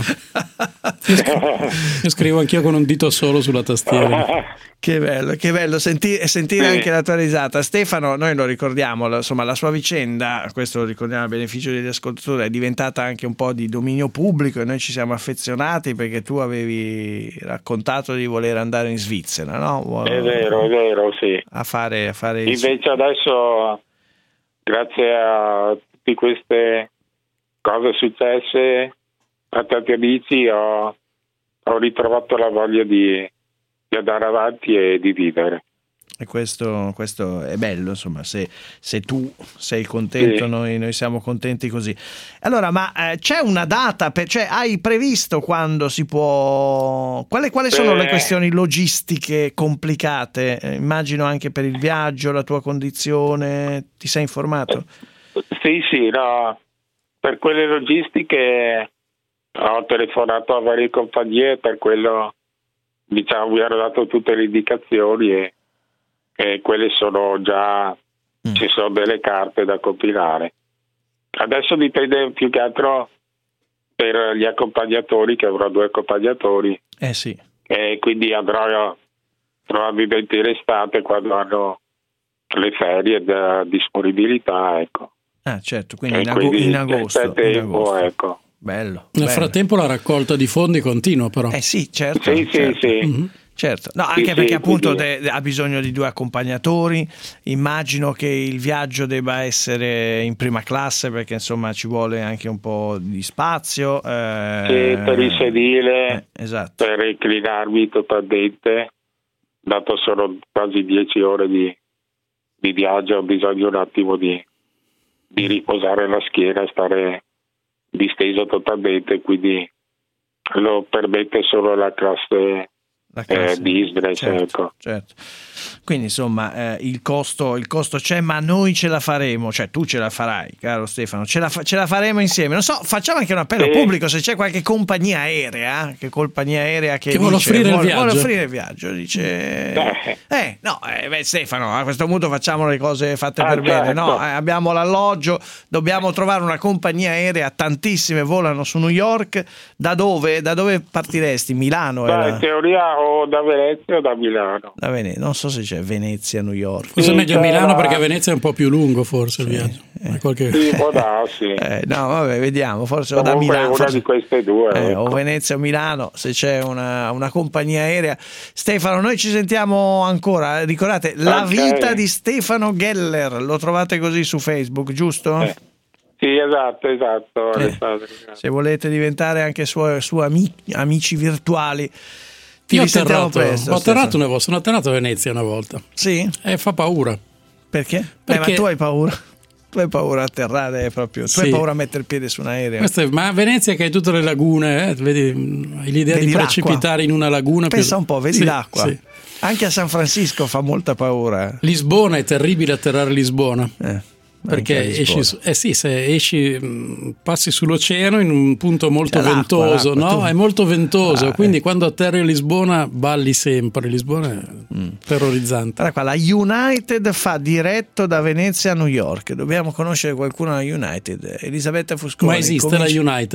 Io scrivo, io scrivo anch'io con un dito solo sulla tastiera. Che bello, che bello sentire, sentire sì. anche la tua risata. Stefano, noi lo ricordiamo, insomma, la sua vicenda, questo lo ricordiamo a beneficio degli ascoltatori, è diventata anche un po' di dominio pubblico e noi ci siamo affezionati perché tu avevi raccontato di voler andare in Svizzera, no? È vero, è vero, sì. A fare, a fare Invece adesso, grazie a tutte queste cose successe, a tanti amici, ho, ho ritrovato la voglia di di andare avanti e di vivere. E questo, questo è bello, insomma, se, se tu sei contento, sì. noi, noi siamo contenti così. Allora, ma eh, c'è una data, per, cioè hai previsto quando si può... Quali, quali sono eh. le questioni logistiche complicate? Eh, immagino anche per il viaggio, la tua condizione, ti sei informato? Eh, sì, sì, no, per quelle logistiche ho telefonato a varie compagnie, per quello... Diciamo, vi hanno dato tutte le indicazioni e, e quelle sono già, mm. ci sono delle carte da compilare. Adesso dipende più che altro per gli accompagnatori, che avrò due accompagnatori. Eh sì. E quindi andrò probabilmente in estate quando hanno le ferie da disponibilità, ecco. Ah, certo, quindi in, ag- quindi in agosto. Tempo, in agosto. Ecco. Bello. Nel bello. frattempo la raccolta di fondi continua, però. Eh sì, certo. Sì, certo. sì, sì. Mm-hmm. Certo, no, anche sì, perché sì, appunto quindi... de- ha bisogno di due accompagnatori. Immagino che il viaggio debba essere in prima classe perché insomma ci vuole anche un po' di spazio. Eh... Sì, per il sedile, eh, esatto. Per inclinarmi totalmente, dato sono quasi dieci ore di, di viaggio, ho bisogno un attimo di, di riposare la schiena e stare disteso totalmente, quindi lo permette solo la classe, la classe eh, business, certo, ecco. certo. Quindi insomma eh, il costo il costo c'è, ma noi ce la faremo, cioè tu ce la farai, caro Stefano, ce la, fa- ce la faremo insieme. Non so, facciamo anche un appello sì. pubblico, se c'è qualche compagnia aerea, che compagnia aerea che, che vuole dice, offrire vuole, il viaggio, vuole offrire il viaggio, dice eh, eh no, eh, beh, Stefano, a questo punto facciamo le cose fatte ah, per certo. bene, no? Eh, abbiamo l'alloggio, dobbiamo trovare una compagnia aerea, tantissime volano su New York. Da dove, da dove partiresti? Milano? Beh, era... in teoria o da Venezia o da Milano. Da Venezia, non so se c'è Venezia, New York. Forse sì, è meglio Milano la... perché Venezia è un po' più lungo, forse, sì. il viaggio. Eh. Qualche... Sì, può darsi. Eh, no, vabbè, vediamo, forse o da Comunque Milano, una forse... di queste due, eh, ecco. o Venezia o Milano, se c'è una, una compagnia aerea. Stefano, noi ci sentiamo ancora, ricordate, La okay. vita di Stefano Geller, lo trovate così su Facebook, giusto? Eh. Sì, esatto, esatto. Eh, se volete diventare anche suoi, suoi amici, amici virtuali, ti Io ho risentiamo atterrato, presto. ho atterrato una volta, sono atterrato a Venezia una volta. Sì? E fa paura. Perché? Perché... Eh, ma tu hai paura? Tu hai paura a atterrare proprio, tu sì. hai paura a mettere il piede su un aereo. È, ma a Venezia che hai tutte le lagune, eh, vedi, hai l'idea vedi di l'acqua. Precipitare in una laguna. Pensa più... un po', vedi sì, l'acqua. Sì. Anche a San Francisco fa molta paura. Lisbona è terribile atterrare a Lisbona. Eh. Perché esci, eh sì, se esci, passi sull'oceano in un punto molto C'è ventoso, l'acqua, l'acqua, no? tu... È molto ventoso, ah, quindi eh. quando atterri a Lisbona balli sempre. Lisbona è mm. terrorizzante. Allora, qua, la United fa diretto da Venezia a New York. Dobbiamo conoscere qualcuno alla United. Elisabetta Fusconi. Ma esiste cominci... la United?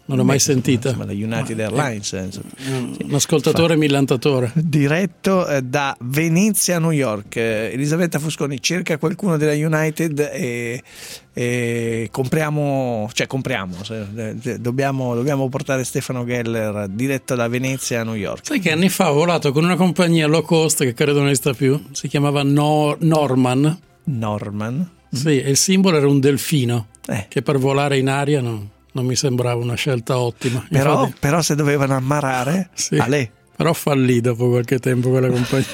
Non l'ho mai sentita. Insomma, la United Airlines. Insomma. Un ascoltatore millantatore. Diretto eh, da Venezia a New York. Eh, Elisabetta Fusconi, cerca qualcuno della United e, e compriamo, cioè compriamo, se, dobbiamo, dobbiamo portare Stefano Geller diretto da Venezia a New York. Sai che anni fa ho volato con una compagnia low cost che credo non esista più, si chiamava no- Norman. Norman? Sì, e il simbolo era un delfino, eh. che per volare in aria no. Non mi sembrava una scelta ottima. Però, Infatti, però se dovevano ammarrare, sì, Ale. Però fallì dopo qualche tempo quella compagnia.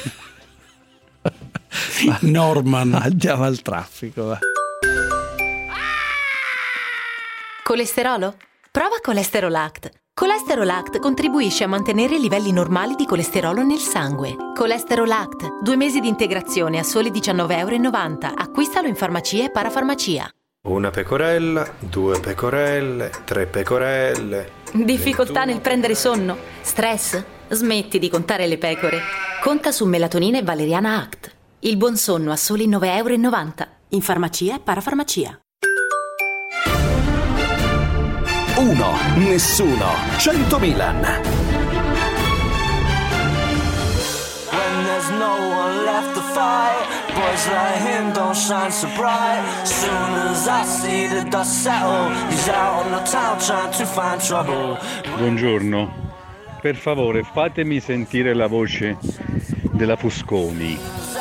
Norman. Andiamo al traffico. Va. Colesterolo? Prova Colesterol Act. Colesterol Act contribuisce a mantenere i livelli normali di colesterolo nel sangue. Colesterol Act. Due mesi di integrazione a soli diciannove virgola novanta euro. Acquistalo in farmacia e parafarmacia. Una pecorella, due pecorelle, tre pecorelle. Difficoltà nel prendere sonno? Stress? Smetti di contare le pecore. Conta su Melatonina e Valeriana Act. Il buon sonno a soli nove virgola novanta euro. In farmacia e parafarmacia. Uno, nessuno, cento Milan. When there's no one left to fight, boys like him don't shine so bright. Soon as I see the dust settle, he's out on the town trying to find trouble. Buongiorno, per favore fatemi sentire la voce della Fusconi.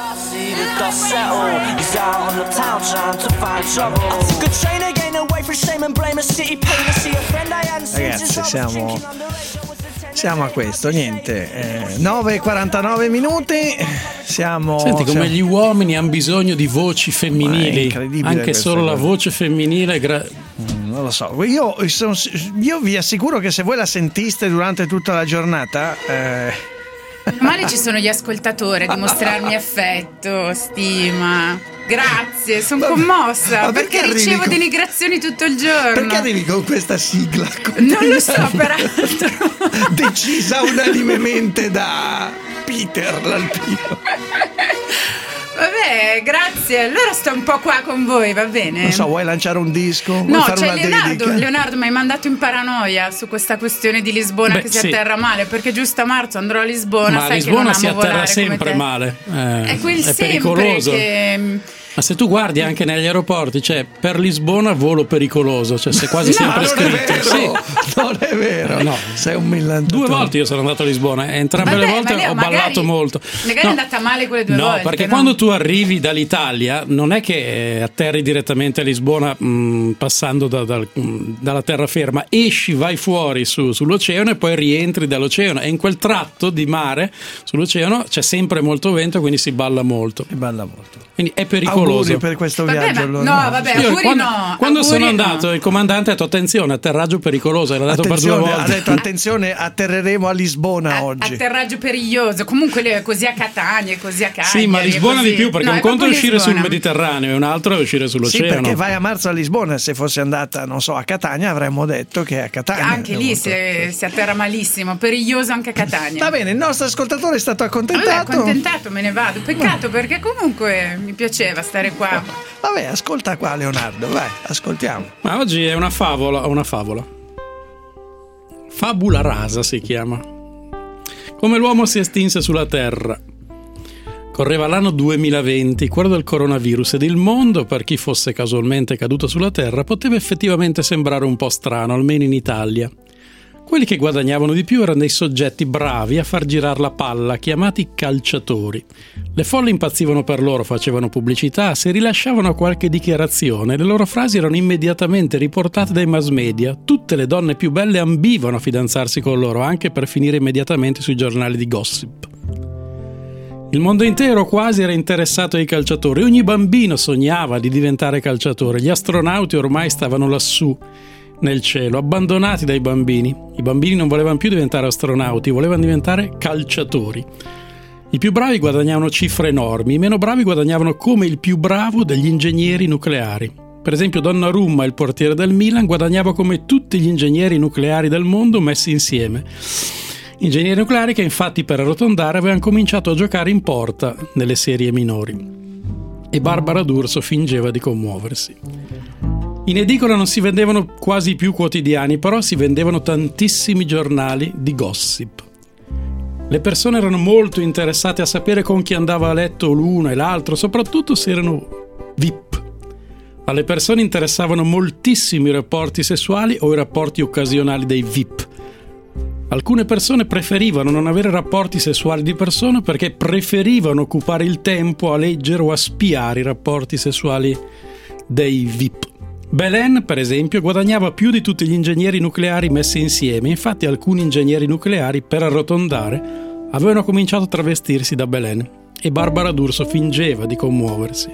Ragazzi, siamo siamo a questo, niente, eh, nove e quarantanove minuti, siamo... Senti, come siamo... gli uomini hanno bisogno di voci femminili, anche solo la voce femminile... Gra... Mm, non lo so, io, io vi assicuro che se voi la sentiste durante tutta la giornata... Eh... Male ci sono gli ascoltatori a dimostrarmi affetto, stima. Grazie, sono commossa ma perché, perché ricevo con... denigrazioni tutto il giorno. Perché arrivi con questa sigla? Non lo so, peraltro. Decisa unanimemente da Peter l'Alpino. Vabbè, grazie. Allora sto un po' qua con voi, va bene? Non so, vuoi lanciare un disco? Vuoi no, fare c'è una Leonardo. dedica? Leonardo mi hai mandato in paranoia su questa questione di Lisbona. Beh, che si sì. atterra male, perché giusto a marzo andrò a Lisbona. Ma sai Lisbona che non si amo atterra sempre male. Eh, è quel è sempre pericoloso. Che... Ma se tu guardi anche negli aeroporti, c'è cioè, per Lisbona volo pericoloso, cioè c'è quasi no, sempre non scritto. È sì. Non è vero, no. Sei un millantatore. Due volte io sono andato a Lisbona e entrambe Vabbè, le volte Leo, ho magari, ballato molto. Magari no. è andata male quelle due no, volte. Perché no? quando tu arrivi dall'Italia non è che atterri direttamente a Lisbona mh, passando da, da, mh, dalla terraferma, esci, vai fuori su, sull'oceano e poi rientri dall'oceano e in quel tratto di mare sull'oceano c'è sempre molto vento, quindi si balla molto. Si balla molto. Quindi è pericoloso. Auguri per questo vabbè, viaggio. Ma, allora. no, vabbè, Io, auguri quando, no. Quando auguri sono no. andato, il comandante ha detto attenzione, atterraggio pericoloso, l'ha detto per due volte. Ha detto attenzione, atterreremo a Lisbona a, oggi. Atterraggio periglioso. Comunque è così a Catania, è così a Cagliari. Sì, ma Lisbona così... di più, perché no, un conto è uscire Lisbona. sul Mediterraneo e un altro è uscire sull'oceano. Sì, perché vai a marzo a Lisbona, se fosse andata, non so, a Catania avremmo detto che è a Catania. Anche lì si, si atterra malissimo, periglioso anche a Catania. Va bene, il nostro ascoltatore è stato accontentato. Vabbè, accontentato, me ne vado. Peccato perché comunque mi piaceva stare qua. Vabbè, ascolta qua Leonardo, vai, ascoltiamo. Ma oggi è una favola, una favola. Fabula rasa si chiama. Come l'uomo si estinse sulla Terra. Correva l'anno duemilaventi, quello del coronavirus, ed il mondo, per chi fosse casualmente caduto sulla Terra, poteva effettivamente sembrare un po' strano, almeno in Italia. Quelli che guadagnavano di più erano dei soggetti bravi a far girare la palla, chiamati calciatori. Le folle impazzivano per loro, facevano pubblicità, se rilasciavano qualche dichiarazione, le loro frasi erano immediatamente riportate dai mass media. Tutte le donne più belle ambivano a fidanzarsi con loro, anche per finire immediatamente sui giornali di gossip. Il mondo intero quasi era interessato ai calciatori, ogni bambino sognava di diventare calciatore, gli astronauti ormai stavano lassù, nel cielo, abbandonati dai bambini. I bambini non volevano più diventare astronauti, volevano diventare calciatori. I più bravi guadagnavano cifre enormi, i meno bravi guadagnavano come il più bravo degli ingegneri nucleari. Per esempio Donnarumma, il portiere del Milan, guadagnava come tutti gli ingegneri nucleari del mondo messi insieme. Ingegneri nucleari che infatti per arrotondare avevano cominciato a giocare in porta nelle serie minori. E Barbara D'Urso fingeva di commuoversi. In edicola non si vendevano quasi più quotidiani, però si vendevano tantissimi giornali di gossip. Le persone erano molto interessate a sapere con chi andava a letto l'uno e l'altro, soprattutto se erano V I P. Alle persone interessavano moltissimo i rapporti sessuali o i rapporti occasionali dei V I P. Alcune persone preferivano non avere rapporti sessuali di persona perché preferivano occupare il tempo a leggere o a spiare i rapporti sessuali dei V I P. Belen, per esempio, guadagnava più di tutti gli ingegneri nucleari messi insieme. Infatti alcuni ingegneri nucleari, per arrotondare, avevano cominciato a travestirsi da Belen e Barbara D'Urso fingeva di commuoversi.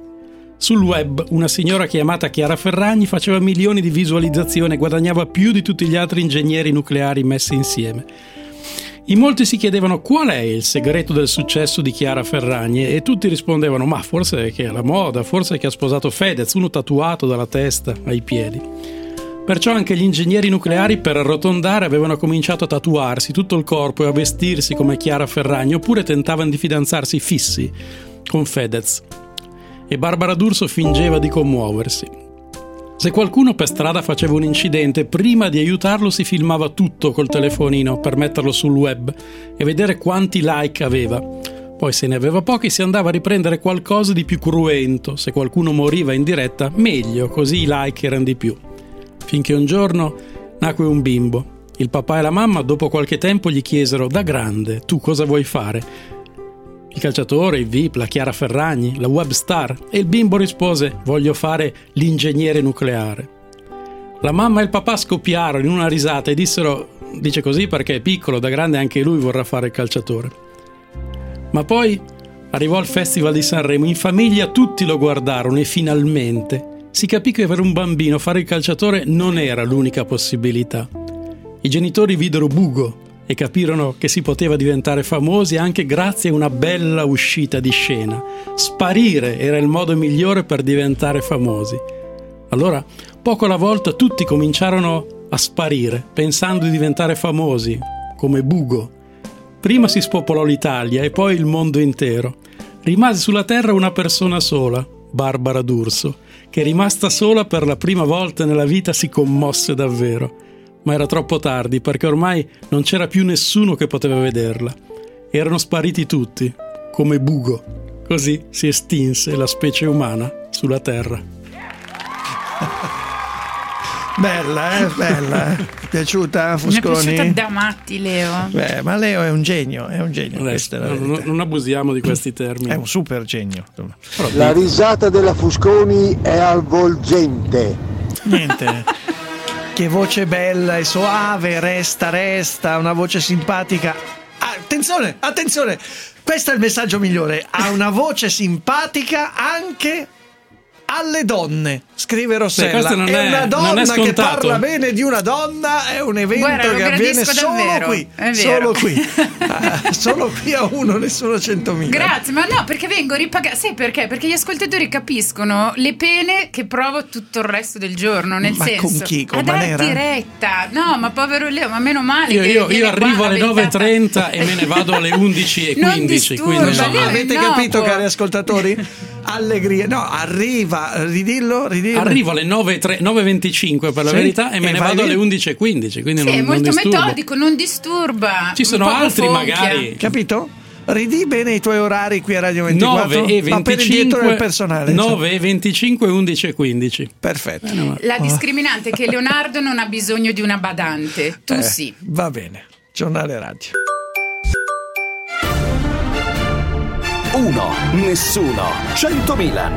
Sul web una signora chiamata Chiara Ferragni faceva milioni di visualizzazioni e guadagnava più di tutti gli altri ingegneri nucleari messi insieme. In molti si chiedevano qual è il segreto del successo di Chiara Ferragni e tutti rispondevano ma forse è che è la moda, forse è che ha sposato Fedez, uno tatuato dalla testa ai piedi. Perciò anche gli ingegneri nucleari per arrotondare avevano cominciato a tatuarsi tutto il corpo e a vestirsi come Chiara Ferragni oppure tentavano di fidanzarsi fissi con Fedez. E Barbara D'Urso fingeva di commuoversi. Se qualcuno per strada faceva un incidente, prima di aiutarlo si filmava tutto col telefonino per metterlo sul web e vedere quanti like aveva. Poi se ne aveva pochi si andava a riprendere qualcosa di più cruento. Se qualcuno moriva in diretta, meglio, così i like erano di più. Finché un giorno nacque un bimbo. Il papà e la mamma dopo qualche tempo gli chiesero da grande, tu cosa vuoi fare? Il calciatore, il V I P, la Chiara Ferragni, la web star, e il bimbo rispose voglio fare l'ingegnere nucleare. La mamma e il papà scoppiarono in una risata e dissero dice così perché è piccolo, da grande anche lui vorrà fare il calciatore. Ma poi arrivò al Festival di Sanremo, in famiglia tutti lo guardarono e finalmente si capì che per un bambino fare il calciatore non era l'unica possibilità. I genitori videro Bugo e capirono che si poteva diventare famosi anche grazie a una bella uscita di scena. Sparire era il modo migliore per diventare famosi. Allora, poco alla volta, tutti cominciarono a sparire, pensando di diventare famosi, come Bugo. Prima si spopolò l'Italia e poi il mondo intero. Rimase sulla terra una persona sola, Barbara D'Urso, che rimasta sola per la prima volta nella vita si commosse davvero. Ma era troppo tardi perché ormai non c'era più nessuno che poteva vederla. Erano spariti tutti, come Bugo. Così si estinse la specie umana sulla Terra. Bella, eh? Bella, eh? Piaciuta, Fusconi? Mi è piaciuta da matti, Leo. Beh, ma Leo è un genio, è un genio. Adesso, non, non abusiamo di questi termini. È un super genio. La risata della Fusconi è avvolgente. Niente. Che voce bella e soave, resta, resta, una voce simpatica. Ah, attenzione, attenzione, questo è il messaggio migliore. Ha una voce simpatica anche alle donne, scrive Rossella. Beh, non è, è una donna non è che parla bene di una donna, è un evento Guarda, che avviene solo davvero. qui, solo qui, uh, solo qui a uno, nessuno centomila. Grazie, ma no, perché vengo ripagata. Sai perché? Perché gli ascoltatori capiscono le pene che provo tutto il resto del giorno, nel ma senso con chi? Con a dar Manera? diretta. No, ma povero Leo, ma meno male. Io, che io, io arrivo alle nove e ventata... trenta e me ne vado alle undici e quindici. Disturba, quindi no. Avete capito, cari ascoltatori? Allegria, no, arriva, ridillo, ridillo. Arrivo alle nove e venticinque per la sì, verità e me e ne vai vado lì? alle undici e quindici, quindi sì, non, è molto non disturba. metodico, non disturba. Ci sono altri fonchia. magari. Capito? Ridi bene i tuoi orari qui a Radio ventiquattro. nove e venticinque, ma per il direttore del personale. nove e venticinque, undici e quindici. Perfetto. Eh, no, La discriminante è che Leonardo non ha bisogno di una badante. Tu eh, sì. Va bene. Giornale radio. Uno, nessuno, cento Milan.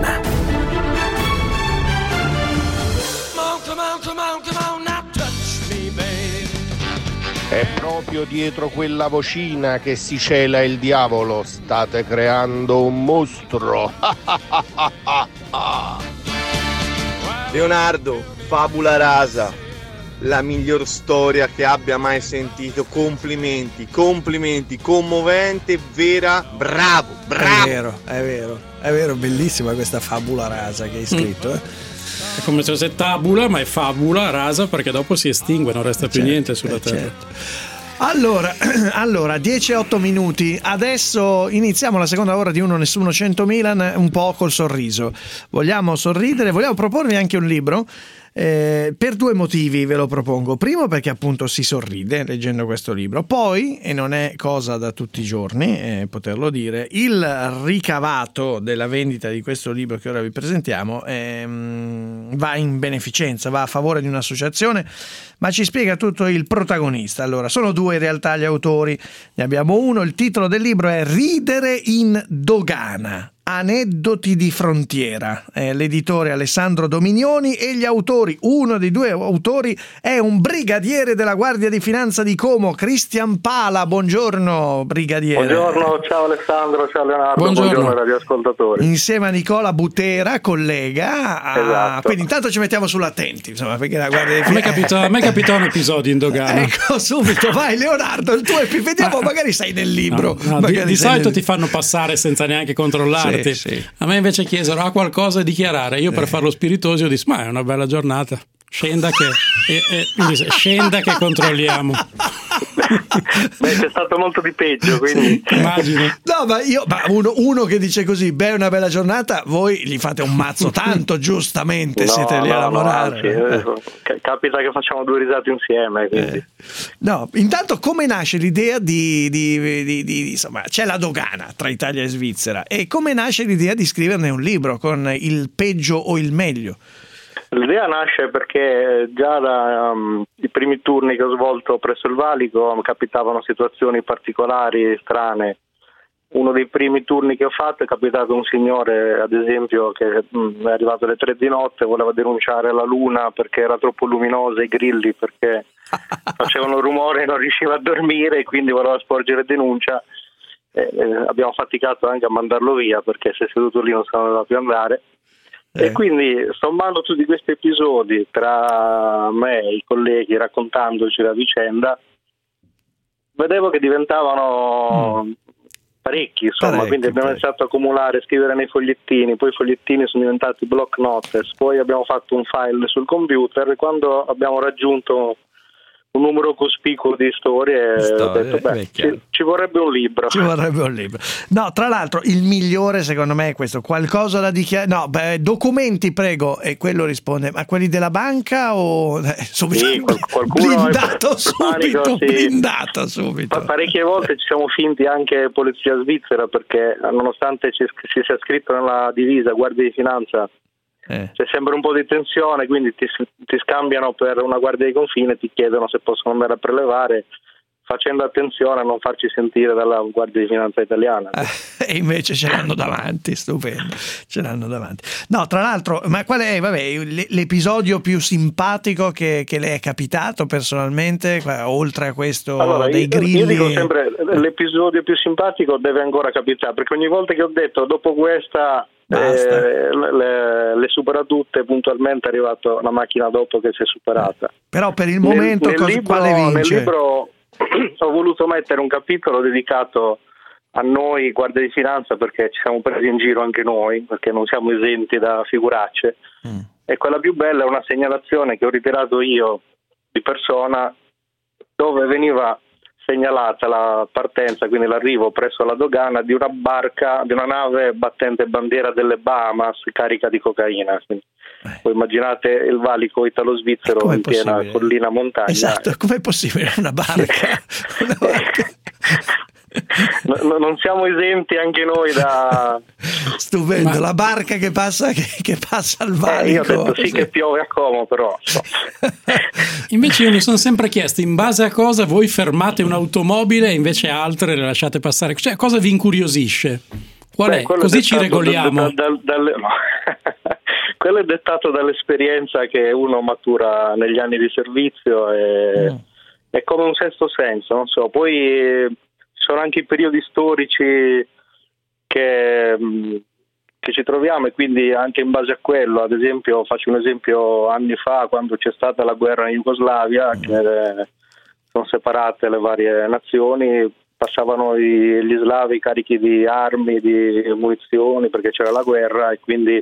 È proprio dietro quella vocina che si cela il diavolo. State creando un mostro. Leonardo, fabula rasa, la miglior storia che abbia mai sentito. Complimenti, complimenti, commovente, vera, bravo, bravo. È vero, è vero, è vero, bellissima questa fabula rasa che hai scritto, eh. È come se fosse tabula, ma è fabula rasa perché dopo si estingue, non resta più certo, niente sulla eh, terra. Certo. Allora, allora dieci e otto minuti. Adesso iniziamo la seconda ora di Uno Nessuno cento Milan, un po' col sorriso. Vogliamo sorridere, vogliamo proporvi anche un libro. Eh, per due motivi ve lo propongo. Primo, perché appunto si sorride leggendo questo libro. Poi, e non è cosa da tutti i giorni eh, poterlo dire, il ricavato della vendita di questo libro che ora vi presentiamo ehm, va in beneficenza, va a favore di un'associazione, ma ci spiega tutto il protagonista. Allora, sono due in realtà gli autori, ne abbiamo uno, il titolo del libro è Ridere in dogana, aneddoti di frontiera, eh, l'editore Alessandro Dominioni, e gli autori, uno dei due autori è un brigadiere della Guardia di Finanza di Como, Cristian Pala. Buongiorno brigadiere. Buongiorno, ciao Alessandro, ciao Leonardo, buongiorno, buongiorno radioascoltatori. Insieme a Nicola Butera, collega, a... esatto. Quindi intanto ci mettiamo sull'attenti, insomma, perché la Guardia di Finanza... A me capita, a me capita un episodio in dogana. Ecco, subito, vai Leonardo, il tuo epi... vediamo, magari sei nel libro. No, no, di di solito nel... ti fanno passare senza neanche controllarti. Sì, sì. A me invece chiesero ha qualcosa da dichiarare, io per eh. farlo spiritoso dissi ma è una bella giornata, scenda che e, e, dice, scenda che controlliamo. Beh, c'è stato molto di peggio, quindi sì, immagino. No, ma io ma uno, uno che dice così, beh, è una bella giornata, voi gli fate un mazzo tanto, giustamente, no, siete lì no, a lavorare. No, anzi, eh. Capita che facciamo due risate insieme, quindi. Eh. No, intanto come nasce l'idea di, di, di, di insomma, c'è la dogana tra Italia e Svizzera, e come nasce l'idea di scriverne un libro con il peggio o il meglio? L'idea nasce perché già dai um, primi turni che ho svolto presso il Valico capitavano situazioni particolari, strane. Uno dei primi turni che ho fatto è capitato un signore, ad esempio, che mh, è arrivato alle tre di notte, voleva denunciare la luna perché era troppo luminosa, i grilli perché facevano rumore e non riusciva a dormire, e quindi voleva sporgere denuncia. Eh, eh, abbiamo faticato anche a mandarlo via perché se seduto lì non sapeva più andare. E quindi, sommando tutti questi episodi tra me e i colleghi, raccontandoci la vicenda, vedevo che diventavano mm. parecchi, insomma, parecchi, quindi abbiamo parecchi. iniziato a accumulare, scrivere nei fogliettini, poi i fogliettini sono diventati block notes, poi abbiamo fatto un file sul computer, e quando abbiamo raggiunto un numero cospicuo di storie, storie ho detto beh, ci, ci vorrebbe un libro. Ci vorrebbe un libro. No, tra l'altro il migliore secondo me è questo, qualcosa da dichiarare. No, beh, documenti prego, e quello risponde, ma quelli della banca o eh, subito sì, qualcuno blindato è subito, panico, sì. blindato subito. Parecchie volte ci siamo finti anche polizia svizzera, perché nonostante ci, si sia scritto nella divisa Guardia di Finanza, Eh. c'è sempre un po' di tensione, quindi ti, ti scambiano per una guardia di confine e ti chiedono se possono andare a prelevare, facendo attenzione a non farci sentire dalla Guardia di Finanza italiana. Eh, e invece ce l'hanno davanti, stupendo, ce l'hanno davanti. No, tra l'altro, ma qual è vabbè, l'episodio più simpatico che, che le è capitato personalmente, oltre a questo allora, dei io, grilli? Io dico sempre, l'episodio più simpatico deve ancora capitare, perché ogni volta che ho detto dopo questa Eh, le, le supera tutte, puntualmente è arrivata la macchina dopo che si è superata. Però per il momento nel, nel cosa, libro, quale vince? Nel libro ho voluto mettere un capitolo dedicato a noi Guardia di Finanza, perché ci siamo presi in giro anche noi, perché non siamo esenti da figuracce. mm. E quella più bella è una segnalazione che ho ritirato io di persona, dove veniva segnalata la partenza, quindi l'arrivo presso la dogana di una barca, di una nave battente bandiera delle Bahamas carica di cocaina. Quindi, eh. Voi immaginate il valico italo-svizzero in piena possibile? collina montagna. Esatto, com'è possibile una barca? Una barca. No, non siamo esenti anche noi da stupendo. Ma... la barca che passa che, che passa al valico. Eh, io ho detto sì, sì che piove a Como, però no. Invece io mi sono sempre chiesto in base a cosa voi fermate un'automobile e invece altre le lasciate passare, cioè cosa vi incuriosisce? Qual Beh, è? Così ci regoliamo. Da, da, da, da, no. Quello è dettato dall'esperienza che uno matura negli anni di servizio e mm. è come un sesto senso, non so. Poi sono anche i periodi storici che, che ci troviamo, e quindi anche in base a quello, ad esempio, faccio un esempio, anni fa quando c'è stata la guerra in Jugoslavia, mm. che sono separate le varie nazioni, passavano i, gli slavi carichi di armi, di munizioni, perché c'era la guerra, e quindi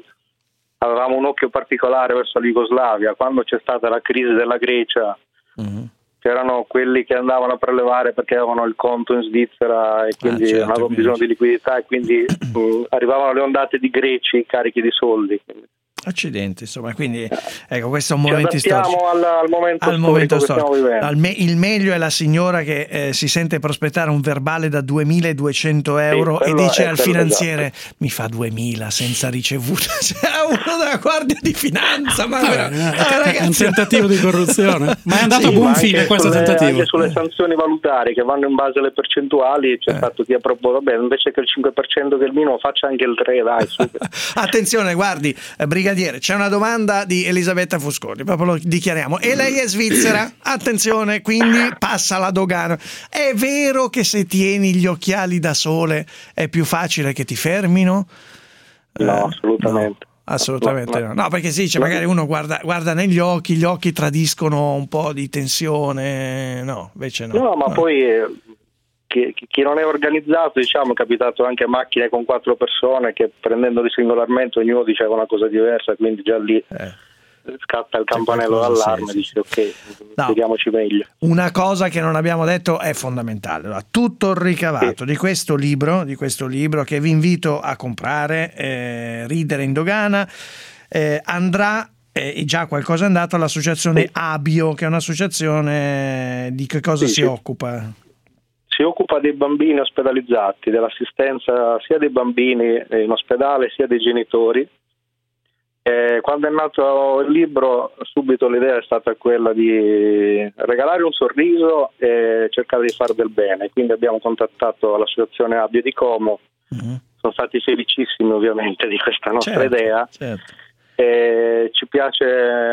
avevamo un occhio particolare verso la Jugoslavia. Quando c'è stata la crisi della Grecia, mm. c'erano quelli che andavano a prelevare perché avevano il conto in Svizzera e quindi ah, certo, avevano quindi. bisogno di liquidità e quindi mh, arrivavano le ondate di greci carichi di soldi. Accidenti, insomma, quindi ecco, questo è un momento storico. Al, al momento al storico momento che storico. stiamo vivendo. Al me, il meglio è la signora che eh, si sente prospettare un verbale da duemiladuecento euro sì, e dice al finanziere esatto. mi fa duemila senza ricevuta. C'è uno della Guardia di Finanza, ma Vabbè, però, eh, ragazzi, è un tentativo di corruzione, ma è andato sì, a buon fine questo sulle, tentativo. Anche sulle sanzioni valutarie che vanno in base alle percentuali c'è eh. stato chi ha proposto, vabbè, invece che il cinque per cento che il minimo faccia anche il tre, dai. Attenzione, guardi, eh, brigadiere, c'è una domanda di Elisabetta Fusconi, proprio lo dichiariamo, e lei è svizzera, attenzione, quindi passa la dogana. È vero che se tieni gli occhiali da sole è più facile che ti fermino? No, eh, assolutamente. No. Assolutamente no, no. no, perché si dice magari uno guarda, guarda negli occhi, gli occhi tradiscono un po' di tensione, no, invece no. No, ma no. poi eh, chi, chi non è organizzato, diciamo, è capitato anche a macchine con quattro persone che prendendoli singolarmente ognuno diceva una cosa diversa, quindi già lì eh. scatta il campanello d'allarme, sì, dici ok, no. vediamoci meglio. Una cosa che non abbiamo detto è fondamentale, allora, tutto il ricavato sì. di questo libro, di questo libro che vi invito a comprare, eh, Ridere in dogana, eh, andrà e già qualcosa è andato all'associazione sì. Abio, che è un'associazione di che cosa sì, si sì. occupa? Si occupa dei bambini ospedalizzati, dell'assistenza sia dei bambini in ospedale sia dei genitori. Eh, quando è nato il libro subito l'idea è stata quella di regalare un sorriso e cercare di fare del bene, quindi abbiamo contattato l'associazione Abio di Como, mm-hmm. sono stati felicissimi ovviamente di questa nostra certo, idea certo. E ci piace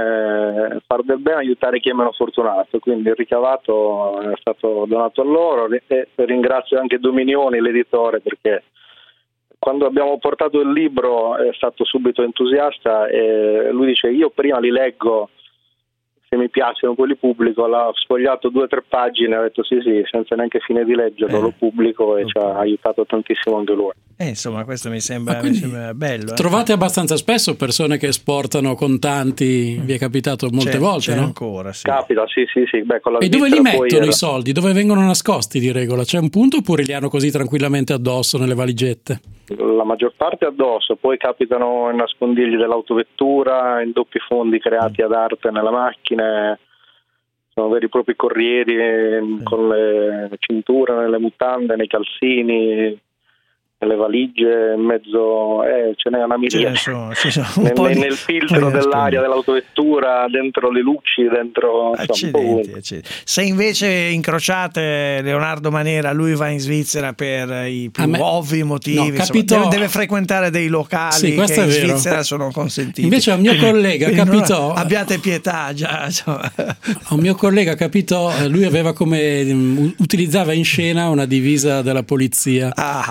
fare del bene, aiutare chi è meno fortunato, quindi il ricavato è stato donato a loro e ringrazio anche Dominioni, l'editore, perché quando abbiamo portato il libro è stato subito entusiasta e lui dice io prima li leggo, se mi piacciono poi li pubblico, l'ha sfogliato due o tre pagine, ha detto sì sì, senza neanche fine di leggerlo eh. lo pubblico e ci ha aiutato tantissimo anche lui. Eh, insomma questo mi sembra, mi sembra bello. Eh. Trovate abbastanza spesso persone che esportano contanti, vi è capitato molte c'è, volte, c'è no? ancora, sì. Capita, sì sì sì. Beh, con la e dove li mettono era... i soldi? Dove vengono nascosti di regola? C'è un punto oppure li hanno così tranquillamente addosso nelle valigette? La maggior parte addosso, poi capitano in nascondigli dell'autovettura, in doppi fondi creati ad arte nella macchina, sono veri e propri corrieri mm. con le cinture, nelle mutande, nei calzini, nelle valigie, in mezzo, eh, ce n'è una miriade, sono, sono nel, di... nel filtro dell'aria dell'autovettura, dentro le luci, dentro accidenti, accidenti. Se invece incrociate Leonardo Manera, lui va in Svizzera per i più me... ovvi motivi, no, capitò... insomma, deve, deve frequentare dei locali sì, che in vero. Svizzera sono consentiti. Invece a un mio quindi, collega quindi capitò abbiate pietà già, a un mio collega capitò, lui aveva come utilizzava in scena una divisa della polizia ah.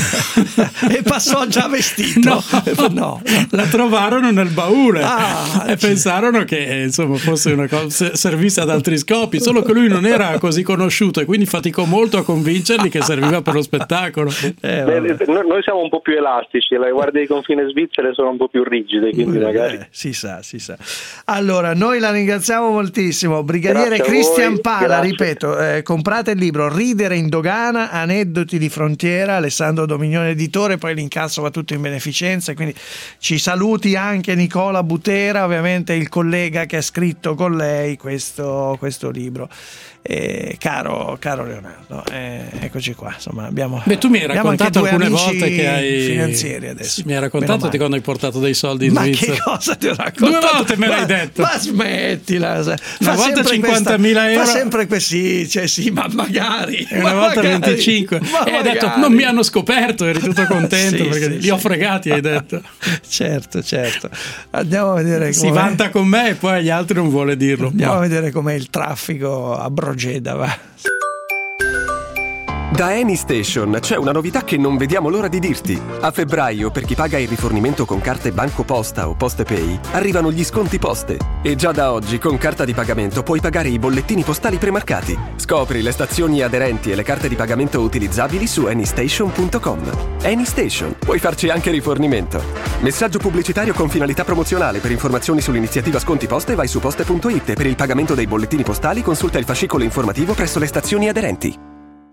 e passò già vestito no, no, no. la trovarono nel baule ah, e pensarono che insomma fosse una cosa, servisse ad altri scopi, solo che lui non era così conosciuto e quindi faticò molto a convincerli che serviva per lo spettacolo. eh, Beh, noi siamo un po' più elastici, le guardie di confine svizzere sono un po' più rigide, quindi eh, magari si sa, si sa. Allora noi la ringraziamo moltissimo, brigadiere Grazie Cristian Pala. Grazie. Ripeto, eh, comprate il libro Ridere in dogana, aneddoti di frontiera, Alessandro Dominioni editore, poi l'incasso va tutto in beneficenza, quindi ci saluti anche Nicola Butera, ovviamente il collega che ha scritto con lei questo, questo libro. Eh, caro, caro Leonardo, eh, eccoci qua, insomma abbiamo, Beh, tu mi hai raccontato alcune volte che hai finanzieri adesso. Sì, mi hai raccontato di quando hai portato dei soldi in ma Svizzera. Ma che cosa ti ho raccontato? Due volte me l'hai detto. Ma smettila. Una volta cinquantamila euro. Ma sempre così, cioè sì, ma magari. E una ma volta magari, venticinque. E hai detto non mi hanno scoperto, eri tutto contento sì, perché sì, li sì. ho fregati, hai detto. Certo, certo. Andiamo a vedere si com'è. Vanta con me e poi agli altri non vuole dirlo. Andiamo ma. a vedere com'è il traffico a Brogeda, va. Da AnyStation c'è una novità che non vediamo l'ora di dirti. A febbraio, per chi paga il rifornimento con carte Banco Posta o PostePay, arrivano gli sconti poste. E già da oggi, con carta di pagamento, puoi pagare i bollettini postali premarcati. Scopri le stazioni aderenti e le carte di pagamento utilizzabili su anystation punto com. AnyStation, puoi farci anche rifornimento. Messaggio pubblicitario con finalità promozionale. Per informazioni sull'iniziativa Sconti Poste vai su poste punto it e per il pagamento dei bollettini postali consulta il fascicolo informativo presso le stazioni aderenti.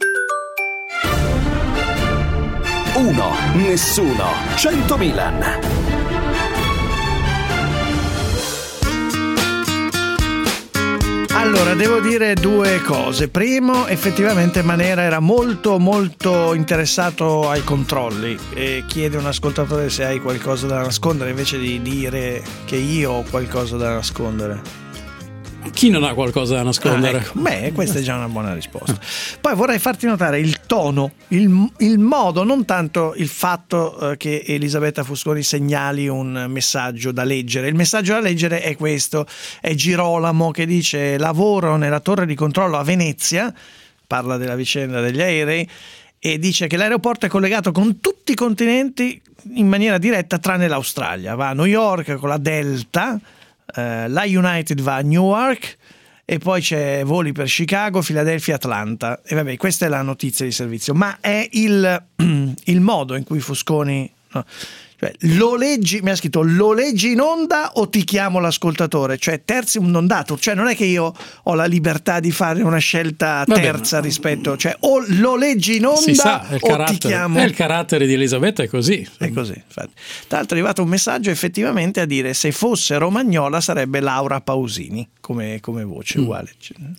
Uno, nessuno, cento Milan. Allora, devo dire due cose. Primo, effettivamente Manera era molto molto interessato ai controlli e chiede un ascoltatore se hai qualcosa da nascondere invece di dire che io ho qualcosa da nascondere. Chi non ha qualcosa da nascondere? Ah, ecco. Beh, questa è già una buona risposta. Poi vorrei farti notare il tono, il, il modo, non tanto il fatto eh, che Elisabetta Fusconi segnali un messaggio da leggere. Il messaggio da leggere è questo, è Girolamo che dice: lavoro nella torre di controllo a Venezia, parla della vicenda degli aerei, e dice che l'aeroporto è collegato con tutti i continenti in maniera diretta tranne l'Australia. Va a New York con la Delta, Uh, la United va a Newark e poi c'è voli per Chicago, Filadelfia, Atlanta. E vabbè, questa è la notizia di servizio, ma è il, il modo in cui Fusconi, no, cioè, lo leggi, mi ha scritto lo leggi in onda o ti chiamo l'ascoltatore, cioè terzium non datur, cioè non è che io ho la libertà di fare una scelta terza. Vabbè, rispetto, cioè o lo leggi in onda sa, o ti chiamo. È il carattere di Elisabetta, è così. È così, infatti. Tra l'altro è arrivato un messaggio effettivamente a dire se fosse romagnola sarebbe Laura Pausini come, come voce, mm. uguale.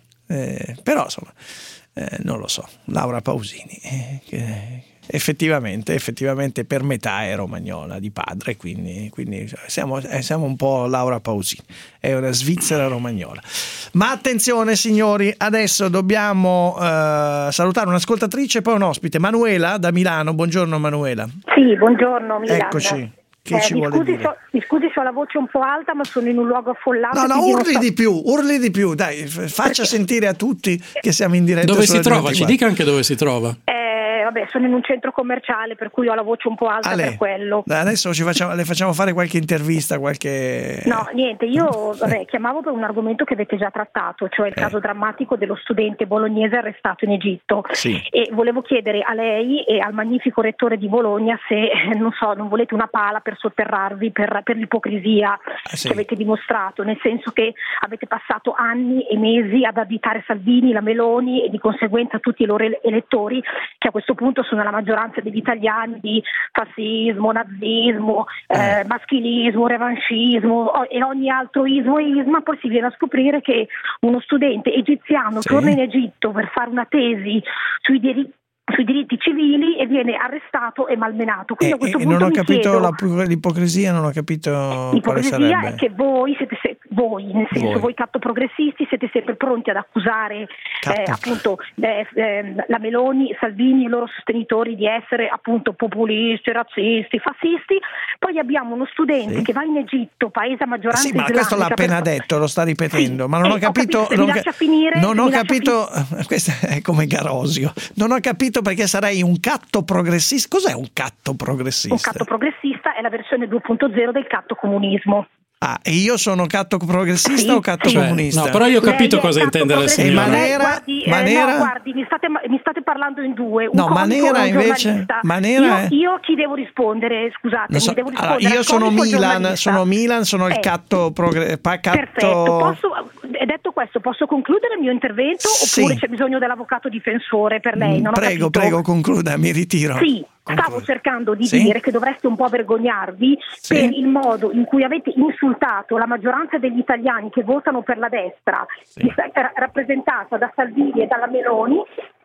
Eh, però insomma, eh, non lo so, Laura Pausini. Eh, che, Effettivamente, effettivamente per metà è romagnola di padre, quindi, quindi siamo, siamo un po' Laura Pausini, è una svizzera romagnola. Ma attenzione signori, adesso dobbiamo uh, salutare un'ascoltatrice e poi un ospite, Manuela da Milano. Buongiorno Manuela. Sì, buongiorno Milano. Eccoci. Che Eh, ci mi, vuole scusi dire? so, mi scusi se ho la voce un po' alta, ma sono in un luogo affollato. No, no, quindi non urli so- di più, urli di più, dai, f- faccia Perché- sentire a tutti che siamo in diretta. Dove su si Radio trova? Ci ventiquattro. dica anche dove si trova. Eh, vabbè, sono in un centro commerciale, per cui ho la voce un po' alta Ale, per quello. adesso ci facciamo, le facciamo fare qualche intervista, qualche... No, niente, io vabbè, chiamavo per un argomento che avete già trattato, cioè il Eh. caso drammatico dello studente bolognese arrestato in Egitto. Sì. E volevo chiedere a lei e al magnifico rettore di Bologna se, eh, non so, non volete una pala per sotterrarvi per, per l'ipocrisia sì. che avete dimostrato, nel senso che avete passato anni e mesi ad additare Salvini, la Meloni e di conseguenza tutti i loro ele- elettori, che a questo punto sono la maggioranza degli italiani, di fascismo, nazismo, eh, maschilismo, revanchismo o- e ogni altro ismo e isma. Poi si viene a scoprire che uno studente egiziano Sì. torna in Egitto per fare una tesi sui diritti sui diritti civili e viene arrestato e malmenato. Quindi E, a questo e punto non ho mi capito chiedo, la- l'ipocrisia, non ho capito quale l'ipocrisia sarebbe. è che voi siete se- voi, nel senso Voi. voi, cattoprogressisti, siete sempre pronti ad accusare eh, appunto eh, eh, la Meloni, Salvini e i loro sostenitori di essere appunto populisti, razzisti, fascisti. Poi abbiamo uno studente Sì. che va in Egitto, paese a maggioranza Sì, ma questo l'ha islamica, appena per- detto, lo sta ripetendo, ma non Eh, ho capito. ho capito, se non mi ca- lascia finire, non se ho mi lascia capito. Questo è come Garosio. Non ho capito perché sarei un catto progressista. Cos'è un catto progressista? Un catto progressista è la versione due punto zero del catto comunismo. Ah, e io sono catto progressista Sì, o catto sì. comunista? No, però io ho capito Lei è cosa catto intende la progressista. signora. E Manera? Guardi, eh, Manera? no, guardi, mi state, mi state parlando in due. Un No, comico Manera e un invece- giornalista. Manera è- Io, io chi devo rispondere? Scusate, Non so- mi devo allora, rispondere. io al sono comico e al Milan, giornalista. sono Milan, sono il Eh, catto progre- pa- catto... Perfetto. Posso, e detto questo, posso concludere il mio intervento Sì. oppure c'è bisogno dell'avvocato difensore per lei? Non ho Prego, capito. prego, concluda, mi ritiro. Sì, stavo Concluda. cercando di Sì? dire che dovreste un po' vergognarvi Sì. per il modo in cui avete insultato la maggioranza degli italiani che votano per la destra, Sì. che sa- ra- rappresentata da Salvini e dalla Meloni,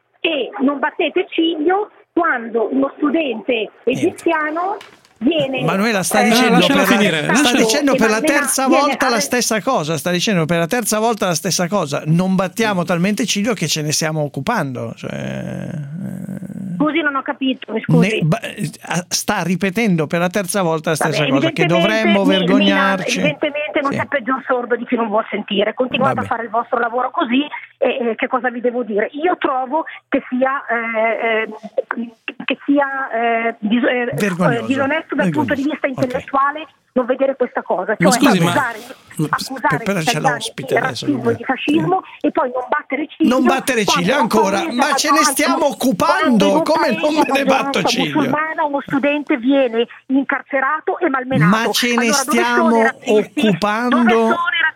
e non battete ciglio quando uno studente egiziano viene Manuela sta eh, dicendo, lasciala per la, finire, sta lasciala- dicendo e per la malmena- terza viene volta la arre- stessa cosa, sta dicendo per la terza volta la stessa cosa, non battiamo talmente ciglio che ce ne stiamo occupando, cioè, eh, scusi, non ho capito, mi scusi. Ne, sta ripetendo per la terza volta la stessa Vabbè, cosa, che dovremmo mi, vergognarci. Milan, evidentemente non sì. c'è peggior sordo di chi non vuol sentire. Continuate Vabbè. a fare il vostro lavoro così e, e che cosa vi devo dire? Io trovo che sia eh, eh, che sia eh, dis, eh, disonesto dal Vergognoso. punto di vista intellettuale okay. non vedere questa cosa, cioè ma scusi, accusare, ma... accusare però gli c'è italiani l'ospite di adesso, razzismo e di fascismo sì. e poi non battere ciglio. Non battere ciglio ancora, ma ce ne stiamo occupando, come non me ne batto ciglio? Musulmana, uno studente viene incarcerato e malmenato. Ma ce ne allora, stiamo occupando,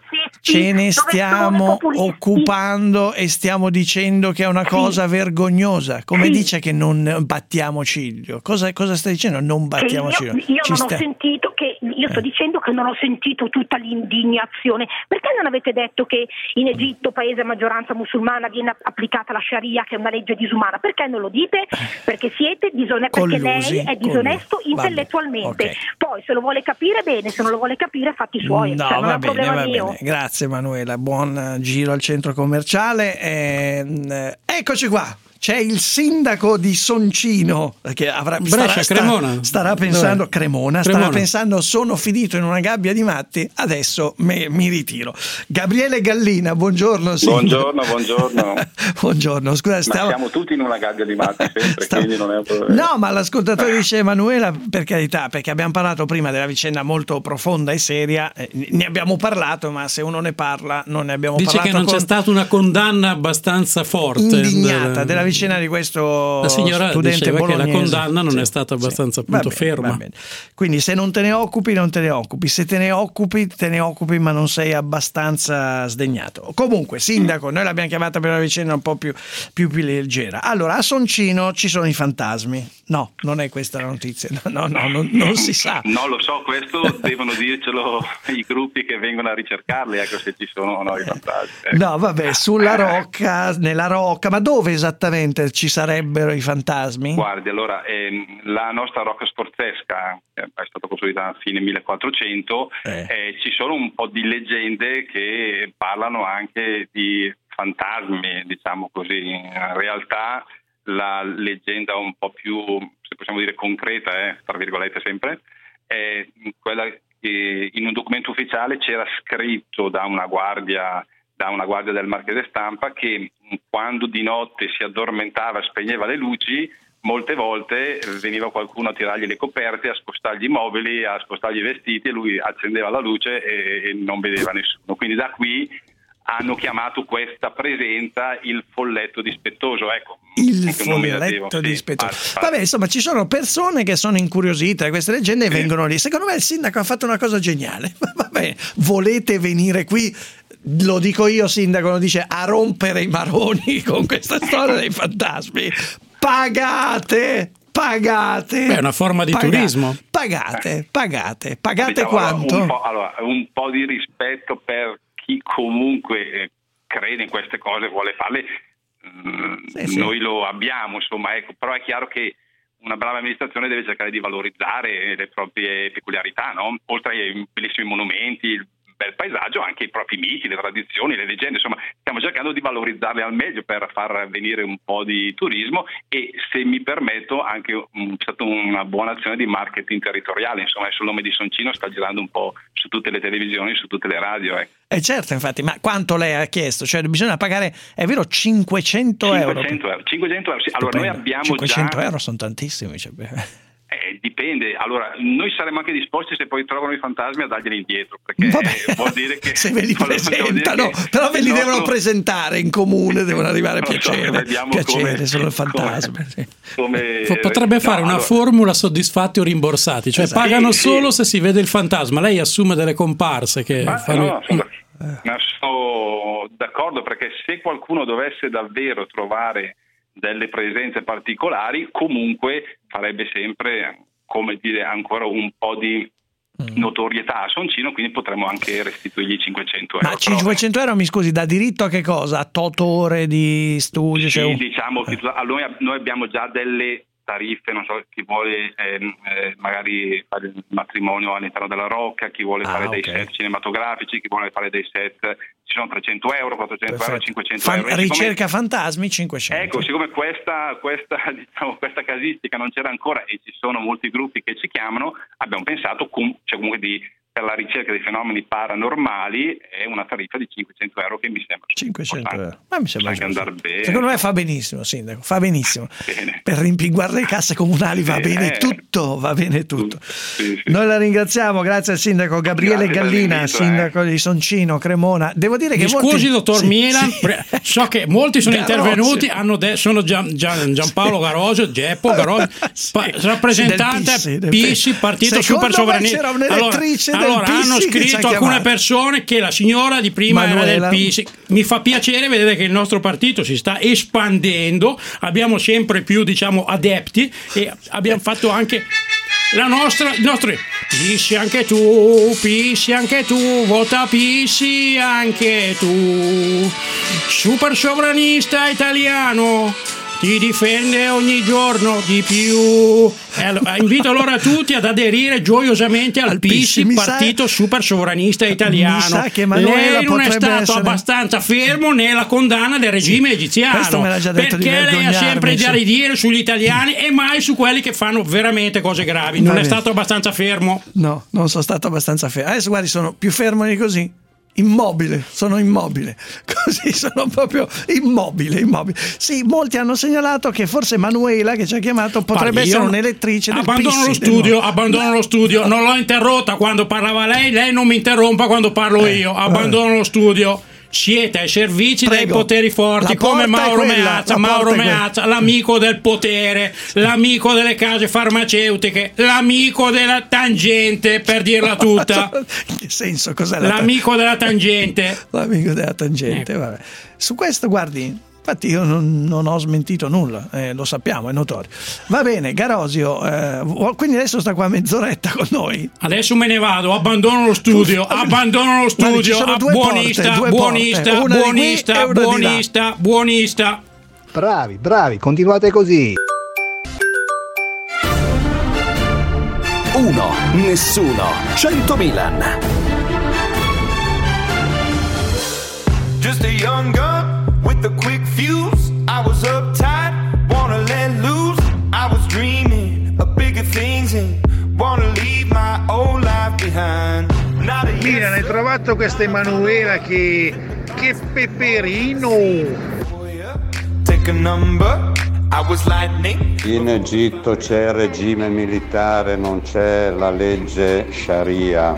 ce ne stiamo occupando e stiamo dicendo che è una cosa sì. vergognosa. Come sì. dice che non battiamo ciglio? Cosa, cosa stai dicendo? Non battiamo io, ciglio. Io Ci non sta... ho sentito che io sto eh. dicendo che non ho sentito tutta l'indignazione. Perché non avete detto che in Egitto, paese a maggioranza musulmana, viene applicata la Sharia, che è una legge disumana? Perché non lo dite? Perché siete disonesti, perché lei è disonesto collusi. intellettualmente. Okay. Poi se lo vuole capire bene, se non lo vuole capire fatti suoi. No, cioè, non va è un bene, problema va mio. bene. Grazie Manuela, buon giro al centro commerciale. Eh, eccoci qua. C'è il sindaco di Soncino che avrà Brescia, starà, Cremona. starà pensando Cremona. Cremona, starà pensando sono finito in una gabbia di matti, adesso me, mi ritiro. Gabriele Gallina, buongiorno. Sindaco. Buongiorno, buongiorno. Buongiorno, scusa, stavo... Ma siamo tutti in una gabbia di matti sempre, stavo... quindi non è un problema. No, ma l'ascoltatore dice Emanuela, per carità, perché abbiamo parlato prima della vicenda molto profonda e seria, eh, ne abbiamo parlato, ma se uno ne parla non ne abbiamo dice parlato. Dice che non con... c'è stata una condanna abbastanza forte. Indignata del... della vicenda di questo la signora studente bolognese. Che la condanna non sì, è stata abbastanza sì. appunto va bene, ferma. Va bene. Quindi se non te ne occupi non te ne occupi, se te ne occupi te ne occupi ma non sei abbastanza sdegnato. Comunque sindaco, noi l'abbiamo chiamata per una vicenda un po' più, più, più leggera. Allora a Soncino ci sono i fantasmi. No, non è questa la notizia. No, no, no non, non si sa. No, lo so, questo devono dircelo i gruppi che vengono a ricercarli, ecco, se ci sono o no i fantasmi. Ecco. No, vabbè, sulla Rocca, nella Rocca, ma dove esattamente ci sarebbero i fantasmi? Guardi, allora, ehm, la nostra Rocca Sforzesca eh, è stata costruita a fine millequattrocento, eh. Eh, ci sono un po' di leggende che parlano anche di fantasmi, diciamo così. In realtà la leggenda un po' più, se possiamo dire, concreta, eh, tra virgolette sempre, è quella che in un documento ufficiale c'era scritto da una guardia da una guardia del Marchese Stampa che quando di notte si addormentava, spegneva le luci, molte volte veniva qualcuno a tirargli le coperte, a spostargli i mobili, a spostargli i vestiti e lui accendeva la luce e, e non vedeva nessuno. Quindi da qui hanno chiamato questa presenza il folletto dispettoso, ecco. Il folletto sì, dispettoso. par, par. Vabbè, insomma, ci sono persone che sono incuriosite da queste leggende e vengono lì. Secondo me il sindaco ha fatto una cosa geniale. Vabbè, volete venire qui? Lo dico io, sindaco, lo dice, a rompere i maroni con questa storia dei fantasmi. Pagate! Pagate! Beh, è una forma di pagate, turismo. Pagate, pagate, pagate diciamo, quanto? Un po', allora, un po' di rispetto per chi comunque crede in queste cose, vuole farle, sì, sì. Noi lo abbiamo, insomma, ecco, però è chiaro che una brava amministrazione deve cercare di valorizzare le proprie peculiarità, no? Oltre ai bellissimi monumenti, il bel paesaggio, anche i propri miti, le tradizioni, le leggende, insomma stiamo cercando di valorizzarle al meglio per far venire un po' di turismo e, se mi permetto, anche um, è stata una buona azione di marketing territoriale, insomma adesso il nome di Soncino sta girando un po' su tutte le televisioni, su tutte le radio. Eh. Eh certo, infatti, ma quanto lei ha chiesto? Cioè bisogna pagare, è vero, cinquecento euro? cinquecento euro, cinquecento euro, sì. Allora noi abbiamo cinquecento già... euro sono tantissimi, cioè... Eh, dipende, allora noi saremo anche disposti, se poi trovano i fantasmi, a darglieli indietro, perché eh, vuol dire che se ve li presentano, che però ve li nostro... devono presentare in comune, devono arrivare a piacere, so, piacere come, sono fantasmi. Come, sì. come, potrebbe no, fare una allora... formula soddisfatti o rimborsati, cioè esatto. Pagano sì, solo sì. se si vede il fantasma. Lei assume delle comparse che Ma, fanno... no, no, sono, eh. sono d'accordo, perché se qualcuno dovesse davvero trovare delle presenze particolari, comunque farebbe sempre, come dire, ancora un po' di notorietà a Soncino, quindi potremmo anche restituirgli cinquecento euro. Ma cinquecento euro, mi scusi, da diritto a che cosa? A tot ore di studio? Sì, cioè... diciamo, eh. noi, noi abbiamo già delle tariffe, non so, chi vuole ehm, eh, magari fare il matrimonio all'interno della Rocca, chi vuole ah, fare okay. dei set cinematografici, chi vuole fare dei set, ci sono trecento euro, quattrocento Perfetto. Euro, cinquecento Fan- euro. Ricerca siccome, fantasmi cinquecento. Ecco, siccome questa, questa, diciamo, questa casistica non c'era ancora e ci sono molti gruppi che ci chiamano, abbiamo pensato com- cioè comunque di per la ricerca dei fenomeni paranormali è una tariffa di cinquecento euro che mi sembra cinquecento euro. Ma mi sembra che andare bene. Secondo me fa benissimo, sindaco, fa benissimo. Bene. Per rimpinguare le casse comunali va bene. bene tutto, va bene tutto. Sì, sì. Noi la ringraziamo, grazie al sindaco Gabriele Grazie Gallina, sindaco eh. di Soncino, Cremona. Devo dire che mi molti... scusi dottor sì, Milan, sì. so che molti sono Garozio. intervenuti, hanno de- sono Gian, Gian, Giampaolo Garosio, Geppo Garosio, sì. pa- rappresentante sì, P I S I, partito super sovranista. C'era un'elettrice allora, allora del P I S I hanno scritto alcune persone che la signora di prima Manuela. Era del P I S I. Mi fa piacere vedere che il nostro partito si sta espandendo, abbiamo sempre più diciamo adepti e abbiamo fatto anche la nostra il nostro Pissi anche tu, Pissi anche tu, vota Pissi anche tu, super sovranista italiano, ti difende ogni giorno di più. E allora, invito allora tutti ad aderire gioiosamente al, al P I S I, partito sa, super sovranista italiano. Mi sa che Lei non è stato essere... abbastanza fermo nella condanna del regime sì, egiziano, me l'ha già detto, perché lei ha sempre da ridire sugli italiani e mai su quelli che fanno veramente cose gravi. Non Va è bene. stato abbastanza fermo? No, non sono stato abbastanza fermo. Adesso guardi, sono più fermo di così. Immobile, sono immobile, così sono proprio immobile, immobile. Sì, molti hanno segnalato che forse Manuela, che ci ha chiamato, potrebbe Guardi, essere un'elettrice del abbandono P I S I, lo studio, abbandono lo studio, non l'ho interrotta quando parlava lei, lei non mi interrompa quando parlo eh, io, abbandono eh. lo studio. Siete ai servizi Prego. dei poteri forti come Mauro Meazza, Mauro Meazza, l'amico del potere, l'amico delle case farmaceutiche, l'amico della tangente, per dirla tutta. In che senso? Cos'è la l'amico ta- della tangente? L'amico della tangente, vabbè. Su questo, guardi, infatti io non, non ho smentito nulla, eh, lo sappiamo, è notorio. Va bene, Garosio, eh, quindi adesso sta qua mezz'oretta con noi. Adesso me ne vado, abbandono lo studio, abbandono lo studio, ah, buonista, porte, buonista, porte, buonista, buonista, buonista. Bravi, bravi, continuate così. Uno, nessuno, cento Milan. Just a young gun with a quick fuse. I was uptight, wanna let loose. I was dreaming of bigger things and wanna leave my old life behind. Milan, hai trovato questa Emanuela che che peperino. Take a number. I was lightning. In Egitto c'è il regime militare, non c'è la legge Sharia.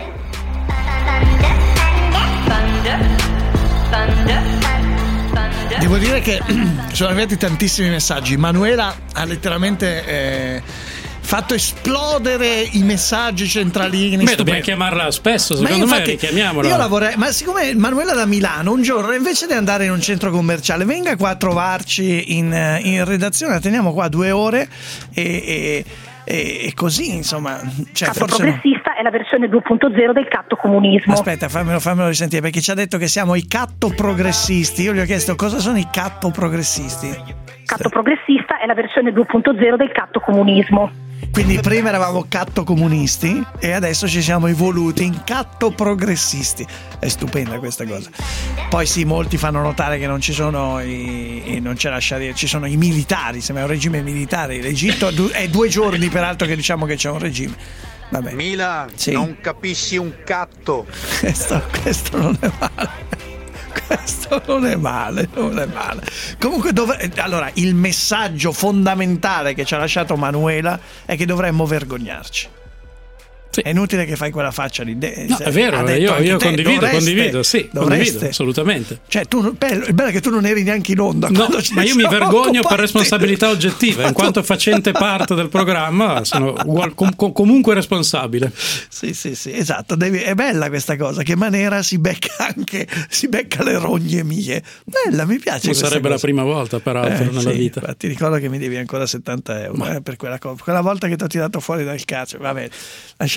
Devo dire che sono arrivati tantissimi messaggi. Manuela ha letteralmente eh, fatto esplodere i messaggi centralini. Beh, dobbiamo chiamarla spesso, secondo me richiamiamola. Io la vorrei, ma siccome Manuela da Milano un giorno invece di andare in un centro commerciale venga qua a trovarci in, in redazione, la teniamo qua due ore e, e, e, e così insomma, cioè, Catto progressista no. È la versione due punto zero del catto comunismo. Aspetta, fammelo, fammelo risentire, perché ci ha detto che siamo i catto progressisti. Io gli ho chiesto cosa sono i catto progressisti. Catto progressista è la versione due punto zero del catto comunismo. Quindi prima eravamo catto comunisti e adesso ci siamo evoluti in catto progressisti. È stupenda questa cosa. Poi sì, molti fanno notare che non ci sono i, non c'è la Sharia, ci sono i militari, sembra un regime militare. L'Egitto è due giorni peraltro che diciamo che c'è un regime. Vabbè. Milan, sì. Non capisci un catto. Questo, questo non è male. Questo non è male, non è male. Comunque, dov- allora, il messaggio fondamentale che ci ha lasciato Manuela è che dovremmo vergognarci. Sì. È inutile che fai quella faccia di de- no, è vero, io, io te, condivido, dovreste, condivido, sì, dovreste. condivido, assolutamente. Cioè, tu, bello, il bello è che tu non eri neanche in onda. No, ma io mi vergogno occupati. Per responsabilità oggettiva, in quanto facente parte del programma, sono ugual, com, comunque responsabile. Sì, sì, sì, esatto. Devi, è bella questa cosa, che Manera si becca anche, si becca le rogne mie. Bella, mi piace. Non sarebbe cosa. La prima volta, peraltro, eh, nella sì, vita. Ti ricordo che mi devi ancora settanta euro eh, per quella, quella volta che ti ho tirato fuori dal cazzo. Vabbè, lasciamo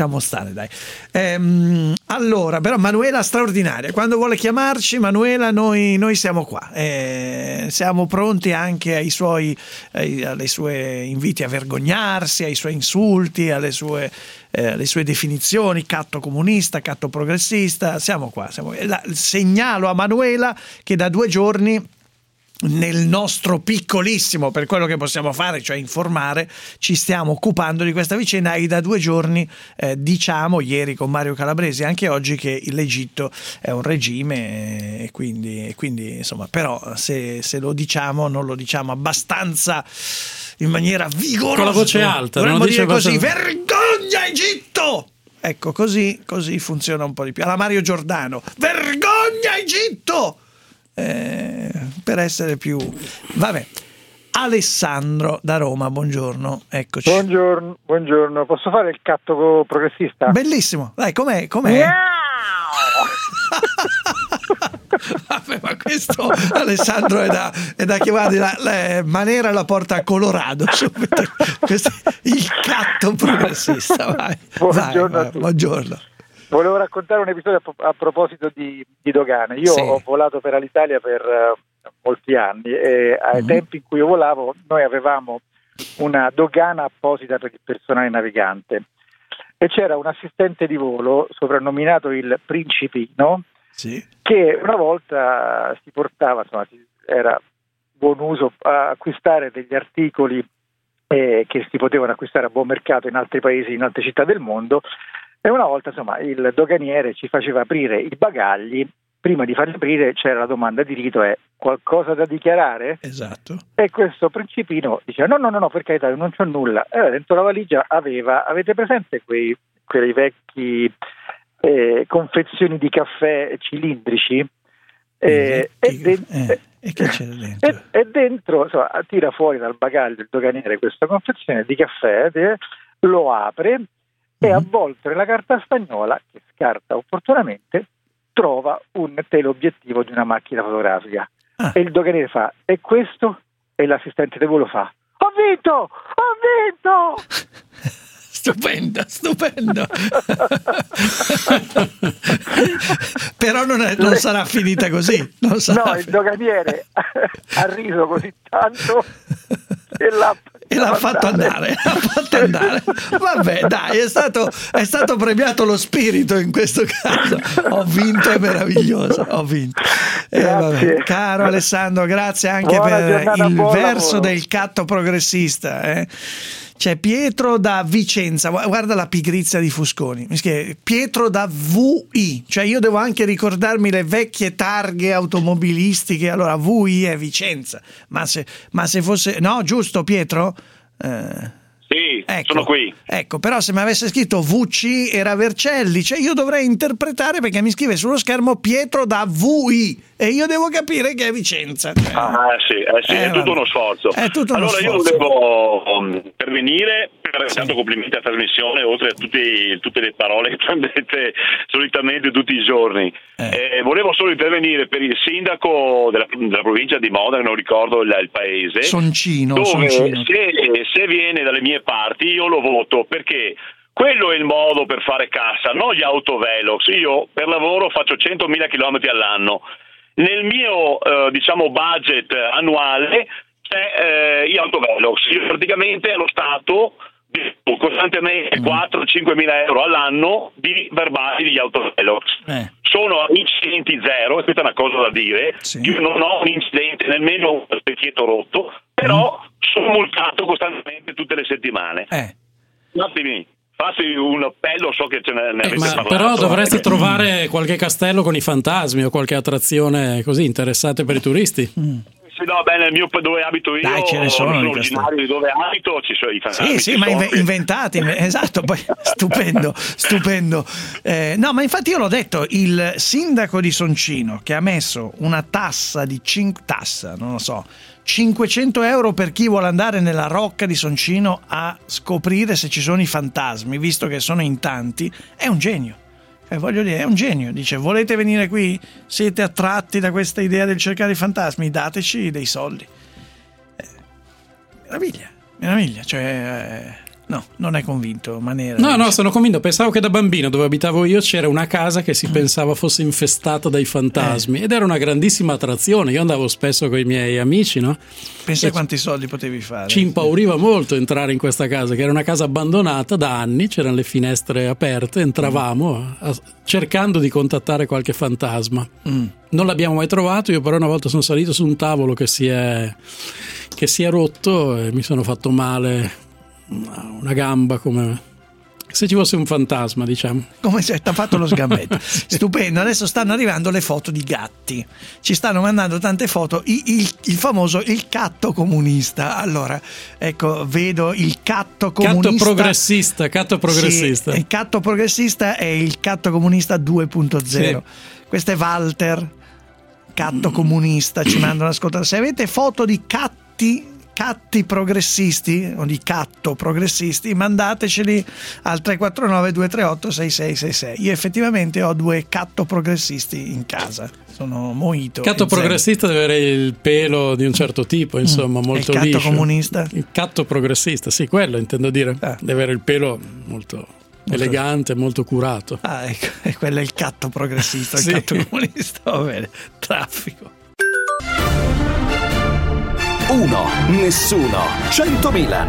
lasciamo stare, dai. Ehm, allora, però Manuela straordinaria, quando vuole chiamarci Manuela noi, noi siamo qua, eh, siamo pronti anche ai suoi ai, alle sue inviti a vergognarsi, ai suoi insulti, alle sue, eh, alle sue definizioni, catto comunista, catto progressista, siamo qua, siamo, la, segnalo a Manuela che da due giorni nel nostro piccolissimo, per quello che possiamo fare, cioè informare, ci stiamo occupando di questa vicenda e da due giorni eh, diciamo, ieri con Mario Calabresi, anche oggi, che l'Egitto è un regime e quindi, e quindi insomma, però se, se lo diciamo non lo diciamo abbastanza in maniera vigorosa, con la voce alta, dovremmo non dire dice così, cosa... vergogna Egitto! Ecco, così, così funziona un po' di più. Alla Mario Giordano, vergogna Egitto! Eh, per essere più, vabbè. Alessandro da Roma, buongiorno, eccoci. Buongiorno, buongiorno. Posso fare il catto progressista? Bellissimo, dai, com'è? com'è? Vabbè, ma questo Alessandro è da, è da chiamare la, la Manera la porta a Colorado subito. Questo è il catto progressista, vai. Buongiorno, vai, vai, buongiorno. Volevo raccontare un episodio a, a proposito di, di dogane. Io sì. ho volato per Alitalia per uh, molti anni e ai mm-hmm. tempi in cui io volavo noi avevamo una dogana apposita per il personale navigante e c'era un assistente di volo soprannominato il Principino sì. che una volta si portava, insomma, era buon uso a acquistare degli articoli eh, che si potevano acquistare a buon mercato in altri paesi, in altre città del mondo. E una volta, insomma, il doganiere ci faceva aprire i bagagli. Prima di farli aprire c'era la domanda di rito: è qualcosa da dichiarare? Esatto. E questo Principino diceva: no, no, no, no, per carità, non c'ho nulla. E allora, dentro la valigia aveva, avete presente quei, quei vecchi eh, confezioni di caffè cilindrici? Eh, e, dentro, eh, e che c'era dentro? E, e dentro, insomma, tira fuori dal bagaglio del doganiere questa confezione di caffè, eh, lo apre e avvolto nella carta stagnola, che scarta opportunamente, trova un teleobiettivo di una macchina fotografica. Ah. E il doganiere fa: e questo? E l'assistente di volo fa: ho vinto! Ho vinto! Stupendo, stupendo. Però non, è, non sarà finita così. Non sarà no, il doganiere ha riso così tanto e l'ha E l'ha fatto andare, l'ha fatto andare. Vabbè, dai, è stato, è stato premiato lo spirito in questo caso. Ho vinto, è meraviglioso. Ho vinto. Eh, vabbè. Caro Alessandro, grazie anche buona per giornata, il verso lavoro. Del catto progressista. Eh. C'è Pietro da Vicenza, guarda la pigrizia di Fusconi. Mi scrive Pietro da V I, cioè io devo anche ricordarmi le vecchie targhe automobilistiche. Allora V I è Vicenza, ma se, ma se fosse no, giusto Pietro? Eh... Sì, ecco, sono qui. Ecco, però se mi avesse scritto V C era Vercelli, cioè io dovrei interpretare perché mi scrive sullo schermo Pietro da V I e io devo capire che è Vicenza. Cioè. Ah, sì, eh, sì eh, è tutto uno sforzo. È tutto uno allora sforzo. Io volevo um, intervenire per sì. tanto complimenti alla trasmissione, oltre a tutti, tutte le parole che prendete solitamente tutti i giorni. Eh. Eh, volevo solo intervenire per il sindaco della, della provincia di Modena, non ricordo il, il paese. Soncino. Dove Soncino. Se, se viene dalle mie parti io lo voto perché quello è il modo per fare cassa, non gli autovelox. Io per lavoro faccio centomila chilometri all'anno. Nel mio eh, diciamo budget annuale c'è eh, gli autovelox. Io praticamente allo Stato costantemente quattro cinque mila euro all'anno di verbali di autovelox. Eh. Sono incidenti zero, e questa è una cosa da dire. Sì. Io non ho un incidente, nemmeno un specchietto rotto, però mm. sono multato costantemente tutte le settimane. Eh. Attimi. Fatti un appello, so che ce ne, ne eh, avete ma parlato. Però dovreste trovare qualche castello con i fantasmi o qualche attrazione così interessante per i turisti. Mm. Sì, no, beh, nel mio dove abito io, dai, ce ne sono, sono originario di dove abito, ci sono i fantasmi. Sì, sì, ma inve- inventati, esatto, poi stupendo, stupendo. Eh, no, ma infatti io l'ho detto, il sindaco di Soncino che ha messo una tassa di cinque tassa, non lo so, cinquecento euro per chi vuole andare nella rocca di Soncino a scoprire se ci sono i fantasmi, visto che sono in tanti, è un genio. Eh, voglio dire, è un genio. Dice: volete venire qui? Siete attratti da questa idea del cercare i fantasmi? Dateci dei soldi. Eh, meraviglia, meraviglia. Cioè, eh, No, non è convinto, Manera. No, no, sono convinto. Pensavo che da bambino, dove abitavo io, c'era una casa che si mm. pensava fosse infestata dai fantasmi, eh. ed era una grandissima attrazione. Io andavo spesso con i miei amici, no? Pensa e quanti soldi potevi fare. Ci impauriva molto entrare in questa casa, che era una casa abbandonata da anni, c'erano le finestre aperte, entravamo mm. a, cercando di contattare qualche fantasma. Mm. Non l'abbiamo mai trovato, io però una volta sono salito su un tavolo che si è, che si è rotto e mi sono fatto male una gamba, come se ci fosse un fantasma, diciamo. Come se ti ha fatto lo sgambetto. Stupendo. Adesso stanno arrivando le foto di gatti, ci stanno mandando tante foto, il, il, il famoso il catto comunista. Allora, ecco, vedo il catto comunista, catto progressista, catto progressista. Sì, il catto progressista è il catto comunista due punto zero. Sì. Questo è Walter, catto comunista, ci mandano ad ascoltare. Se avete foto di catti catti progressisti o di catto progressisti, mandateceli al tre quattro nove due tre otto sei sei sei sei. Io effettivamente ho due catto progressisti in casa, sono Mojito. Catto progressista deve avere il pelo di un certo tipo, insomma, mm. molto liscio. Il catto comunista? Il catto progressista, sì, quello intendo dire. Ah. Deve avere il pelo molto elegante, molto curato. Ah, ecco, e quello è il catto progressista, il sì. catto comunista, va bene. Traffico. Uno, nessuno, cento Milan.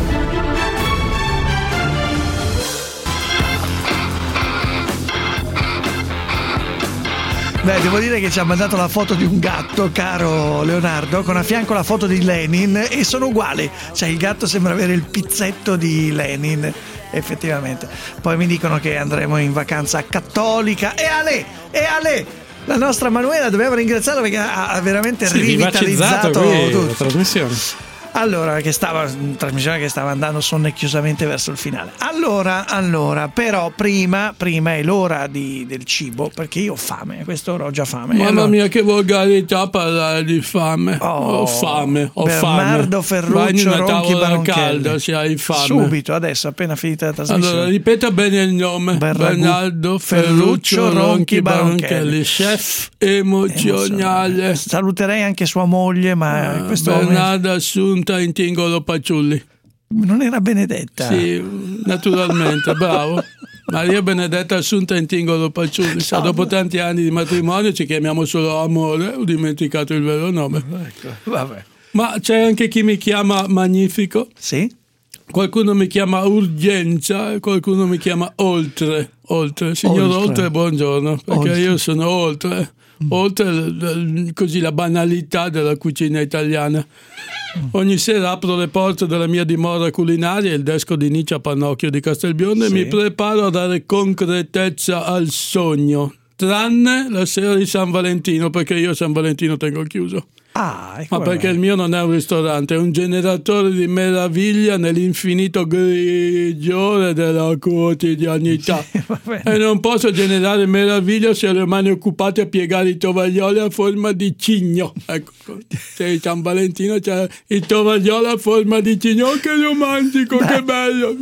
Beh, devo dire che ci ha mandato la foto di un gatto, caro Leonardo, con a fianco la foto di Lenin, e sono uguali. Cioè, il gatto sembra avere il pizzetto di Lenin, effettivamente. Poi mi dicono che andremo in vacanza cattolica. E ale! E ale! La nostra Manuela, dobbiamo ringraziarla perché ha veramente sì, rivitalizzato tutto. La trasmissione. Allora, che stava trasmissione che stava andando sonnecchiosamente verso il finale. Allora, allora, però prima, prima è l'ora di, del cibo, perché io ho fame, a quest'ora ho già fame. Mamma allora... mia, che volgarità parlare di fame. Oh, ho fame, ho Bernardo fame. Ferruccio, Ronchi Baronchelli. Calda, se hai fame. Subito, adesso, appena finita la trasmissione. Allora, ripeta bene il nome. Berragu- Bernardo Ferruccio, Ronchi Baronchelli, chef emozionale. emozionale. Saluterei anche sua moglie, ma ah, questo Bernardo Assunta in Tingolo Paciulli. Non era Benedetta? Sì, naturalmente, bravo. Maria Benedetta Assunta in Tingolo Paciulli. So, dopo tanti anni di matrimonio ci chiamiamo solo Amore, ho dimenticato il vero nome. Ecco, vabbè. Ma c'è anche chi mi chiama Magnifico. Sì? Qualcuno mi chiama Urgenza e qualcuno mi chiama Oltre. Oltre. Signor Oltre, Oltre buongiorno, perché oltre. Io sono oltre. Oltre così la banalità della cucina italiana. Ogni sera apro le porte della mia dimora culinaria, il desco di Niccia Pannocchio di Castelbionde, sì. e mi preparo a dare concretezza al sogno, tranne la sera di San Valentino, perché io San Valentino tengo chiuso. Ah, ecco. Ma perché il mio non è un ristorante, è un generatore di meraviglia nell'infinito grigiore della quotidianità. Sì, e non posso generare meraviglia se ho le mani occupate a piegare i tovaglioli a forma di cigno. Ecco, se San Valentino c'è il tovagliolo a forma di cigno. Oh, che romantico, beh. Che bello!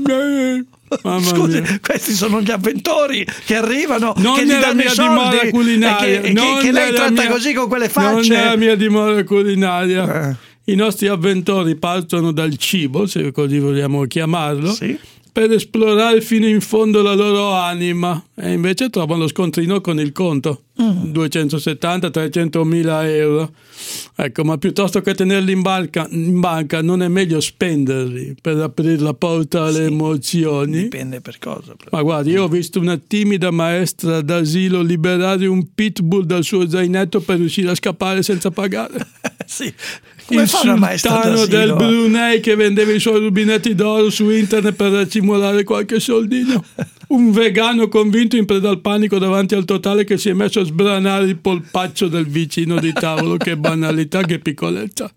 Mamma Scusi, mia. Questi sono gli avventori che arrivano, non che gli danno i soldi e che, e che, che lei tratta mia, così con quelle facce. Non è la mia dimora culinaria. Eh. I nostri avventori partono dal cibo, se così vogliamo chiamarlo, sì. per esplorare fino in fondo la loro anima, e invece trovano lo scontrino con il conto. Mm. duecentosettanta trecentomila euro. Ecco, ma piuttosto che tenerli in banca, in banca non è meglio spenderli per aprire la porta alle sì, emozioni? Dipende per cosa. Però. Ma guardi, io ho visto una timida maestra d'asilo liberare un pitbull dal suo zainetto per riuscire a scappare senza pagare. Sì. Come il sultano del Brunei che vendeva i suoi rubinetti d'oro su internet per racimolare qualche soldino. Un vegano convinto in preda al panico davanti al totale che si è messo a sbranare il polpaccio del vicino di tavolo. Che banalità, che piccolezza.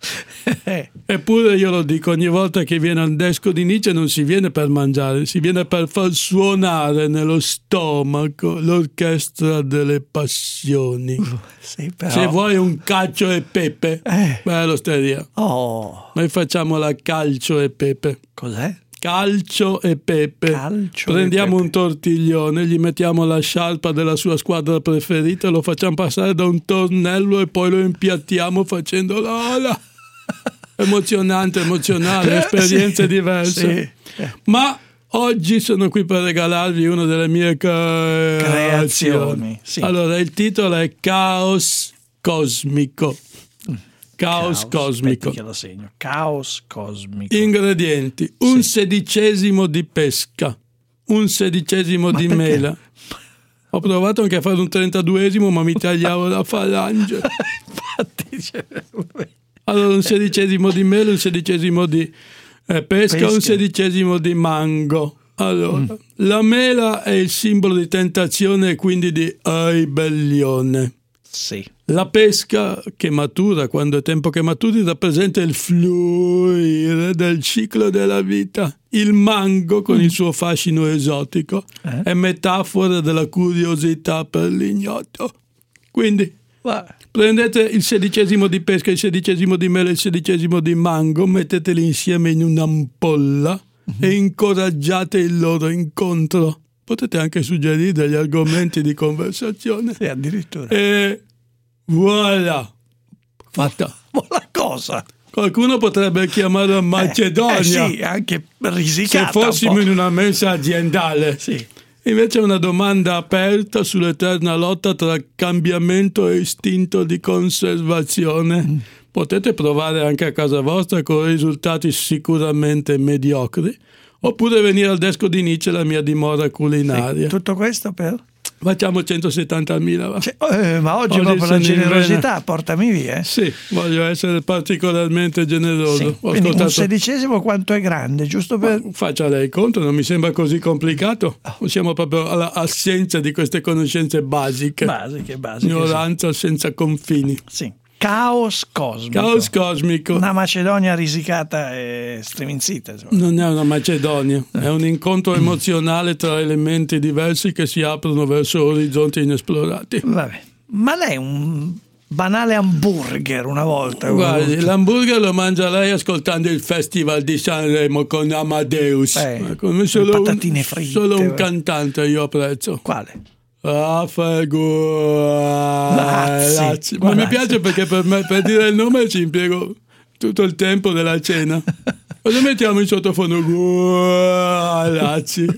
Eppure io lo dico, ogni volta che viene al desco di Nietzsche non si viene per mangiare, si viene per far suonare nello stomaco l'orchestra delle passioni. Uh, sì, però... Se vuoi un cacio e pepe, eh. beh, all'osteria. Oh. Noi facciamo la calcio e pepe. Cos'è? Calcio e pepe. Calcio Prendiamo e pepe. Un tortiglione, gli mettiamo la sciarpa della sua squadra preferita, lo facciamo passare da un tornello e poi lo impiattiamo facendo la ala. emozionante, emozionale, esperienze sì, diverse. Sì. Ma oggi sono qui per regalarvi una delle mie ca- creazioni. Sì. Allora, il titolo è Caos Cosmico. Caos, Caos cosmico. Che lo segno. Caos cosmico. Ingredienti: un sì. sedicesimo di pesca, un sedicesimo ma di perché? mela. Ho provato anche a fare un trentaduesimo, ma mi tagliavo la falange. Infatti, cioè, allora un sedicesimo di mela, un sedicesimo di eh, pesca, pesca, un sedicesimo di mango. Allora, mm. la mela è il simbolo di tentazione e quindi di ribellione. Sì. La pesca che matura, quando è tempo che maturi, rappresenta il fluire del ciclo della vita. Il mango, con mm. il suo fascino esotico, eh? è metafora della curiosità per l'ignoto. Quindi wow. prendete il sedicesimo di pesca, il sedicesimo di mela e il sedicesimo di mango, metteteli insieme in un'ampolla mm-hmm. e incoraggiate il loro incontro. Potete anche suggerire degli argomenti di conversazione. Sì, addirittura. E voilà, fatta. Buona cosa. Qualcuno potrebbe chiamarla Macedonia. Eh, eh sì, anche risicata. Se fossimo in una mensa aziendale. Sì. Invece è una domanda aperta sull'eterna lotta tra cambiamento e istinto di conservazione. Mm. Potete provare anche a casa vostra con risultati sicuramente mediocri. Oppure venire al Desco di Nice, la mia dimora culinaria. Sì, tutto questo per? Facciamo centosettantamila. Va. Cioè, eh, ma oggi, oggi proprio la generosità, portami via. Eh. Sì, voglio essere particolarmente generoso. Sì, Ho quindi ascoltato... un sedicesimo quanto è grande, giusto per... Ma faccia lei conto, non mi sembra così complicato. Oh. Siamo proprio all'assenza di queste conoscenze basiche. Basiche, basiche. Ignoranza sì. senza confini. Sì. Caos cosmico. Caos cosmico. Una Macedonia risicata e striminzita. Non è una Macedonia, è un incontro emozionale tra elementi diversi che si aprono verso orizzonti inesplorati. Vabbè. Ma lei è un banale hamburger una volta? Guardi, l'hamburger lo mangia lei ascoltando il Festival di Sanremo con Amadeus. Eh, Come solo patatine un, fritte. Solo un cantante io apprezzo. Quale? Raffaele Gualazzi. Ma mi piace perché per, me, per dire il nome ci impiego tutto il tempo della cena. Cosa mettiamo in sottofondo? Gualazzi.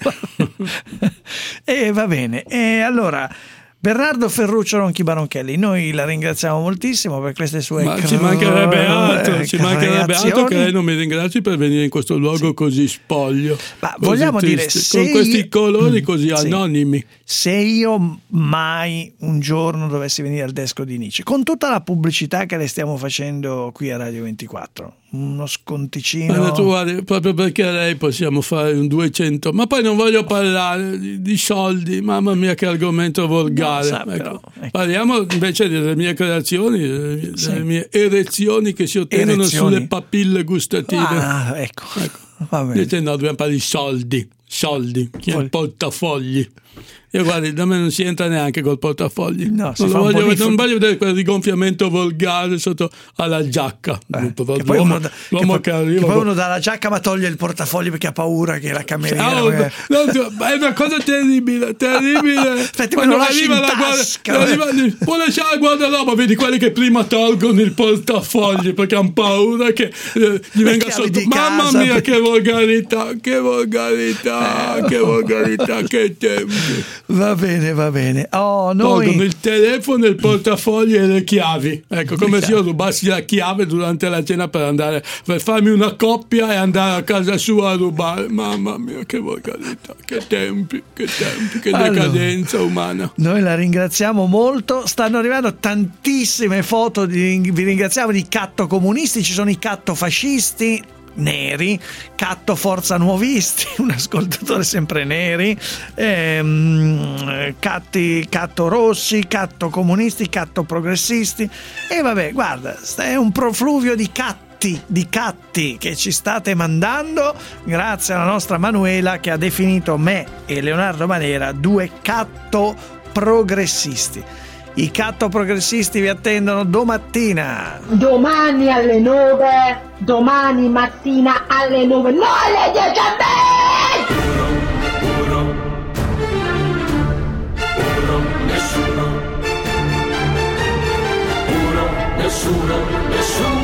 E va bene. E allora Bernardo Ferruccio Ronchi Baronchelli, noi la ringraziamo moltissimo per queste sue Ma cre- ci mancherebbe altro, ci mancherebbe altro che lei non mi ringrazi per venire in questo luogo sì. così spoglio. Ma così vogliamo triste, dire se con questi io... colori così sì. anonimi. Se io mai un giorno dovessi venire al Desco di Nice, con tutta la pubblicità che le stiamo facendo qui a Radio ventiquattro, uno sconticino. Ma tu guardi, proprio perché a lei possiamo fare un duecento, ma poi non voglio parlare di, di soldi, mamma mia che argomento volgare. No, sa, ecco. però, ecco. Parliamo invece delle mie creazioni, delle, sì. delle mie erezioni che si ottengono erezioni. sulle papille gustative. Ah, ecco. ecco. Va bene. Dice, no, dobbiamo parlare di soldi, soldi, chi ha il portafogli. Io guardi, da me non si entra neanche col portafogli. No, non, lo voglio, non voglio vedere quel rigonfiamento volgare sotto alla giacca. Eh, che poi uno, da, l'uomo che, che, arriva, che poi uno dà la giacca ma toglie il portafoglio perché ha paura che la cameriera. Oh, no, no, è una cosa terribile, terribile. Aspetti, quando arriva la guardia, arriva, può lasciare la guardaroba, vedi quelli che prima tolgono il portafogli perché hanno paura che eh, gli venga sotto. Mamma casa, mia, per... che volgarità, che volgarità, eh, che volgarità, che tempi. Va bene, va bene. Oh, noi... Tolgono il telefono, il portafoglio e le chiavi. Ecco, come se io rubassi la chiave durante la cena per andare per farmi una coppia e andare a casa sua a rubare. Mamma mia, che volgarità, che tempi, che tempi, che allora, decadenza umana. Noi la ringraziamo molto. Stanno arrivando tantissime foto di, vi ringraziamo, di catto comunisti, ci sono i catto fascisti neri, catto forza nuovisti, un ascoltatore sempre neri, ehm, catti, catto rossi, catto comunisti, catto progressisti e vabbè, guarda, è un profluvio di catti di catti che ci state mandando grazie alla nostra Manuela che ha definito me e Leonardo Manera due catto progressisti. I catto progressisti vi attendono domattina. Domani alle nove, domani mattina alle nove, no alle dieci e venti! Uno, uno, uno, nessuno. Uno, nessuno, nessuno.